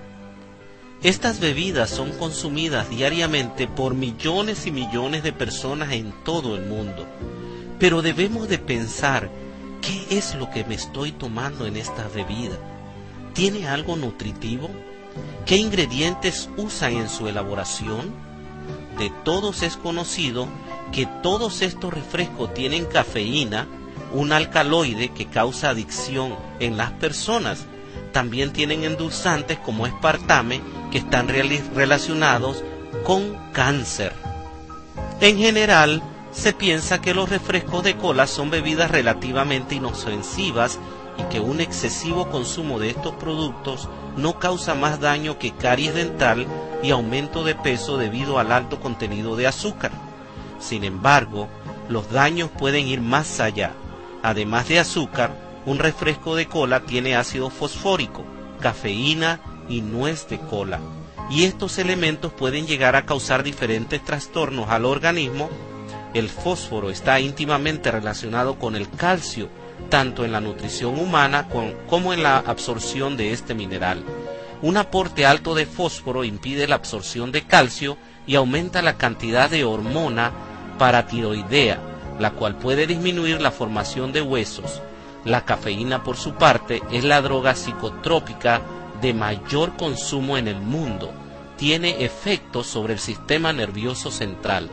Estas bebidas son consumidas diariamente por millones y millones de personas en todo el mundo. Pero debemos de pensar, ¿qué es lo que me estoy tomando en esta bebida? ¿Tiene algo nutritivo? ¿Qué ingredientes usan en su elaboración? De todos es conocido que todos estos refrescos tienen cafeína, un alcaloide que causa adicción en las personas. También tienen endulzantes como aspartame que están relacionados con cáncer. En general, se piensa que los refrescos de cola son bebidas relativamente inofensivas y que un excesivo consumo de estos productos no causa más daño que caries dental y aumento de peso debido al alto contenido de azúcar. Sin embargo, los daños pueden ir más allá. Además de azúcar, un refresco de cola tiene ácido fosfórico, cafeína y nuez de cola, y estos elementos pueden llegar a causar diferentes trastornos al organismo. El fósforo está íntimamente relacionado con el calcio, tanto en la nutrición humana como en la absorción de este mineral. Un aporte alto de fósforo impide la absorción de calcio y aumenta la cantidad de hormona paratiroidea, la cual puede disminuir la formación de huesos. La cafeína, por su parte, es la droga psicotrópica de mayor consumo en el mundo. Tiene efectos sobre el sistema nervioso central.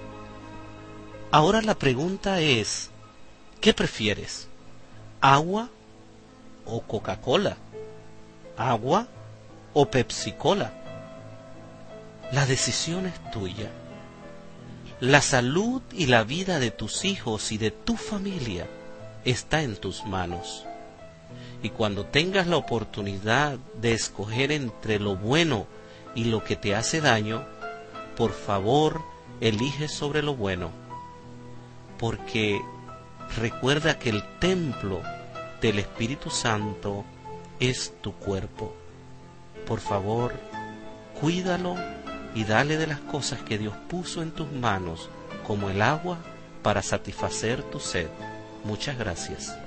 Ahora la pregunta es, ¿qué prefieres? ¿Agua o Coca-Cola? ¿Agua o Pepsi-Cola? La decisión es tuya. La salud y la vida de tus hijos y de tu familia está en tus manos. Y cuando tengas la oportunidad de escoger entre lo bueno y lo que te hace daño, por favor, elige sobre lo bueno. Porque recuerda que el templo del Espíritu Santo es tu cuerpo. Por favor, cuídalo y dale de las cosas que Dios puso en tus manos, como el agua, para satisfacer tu sed. Muchas gracias.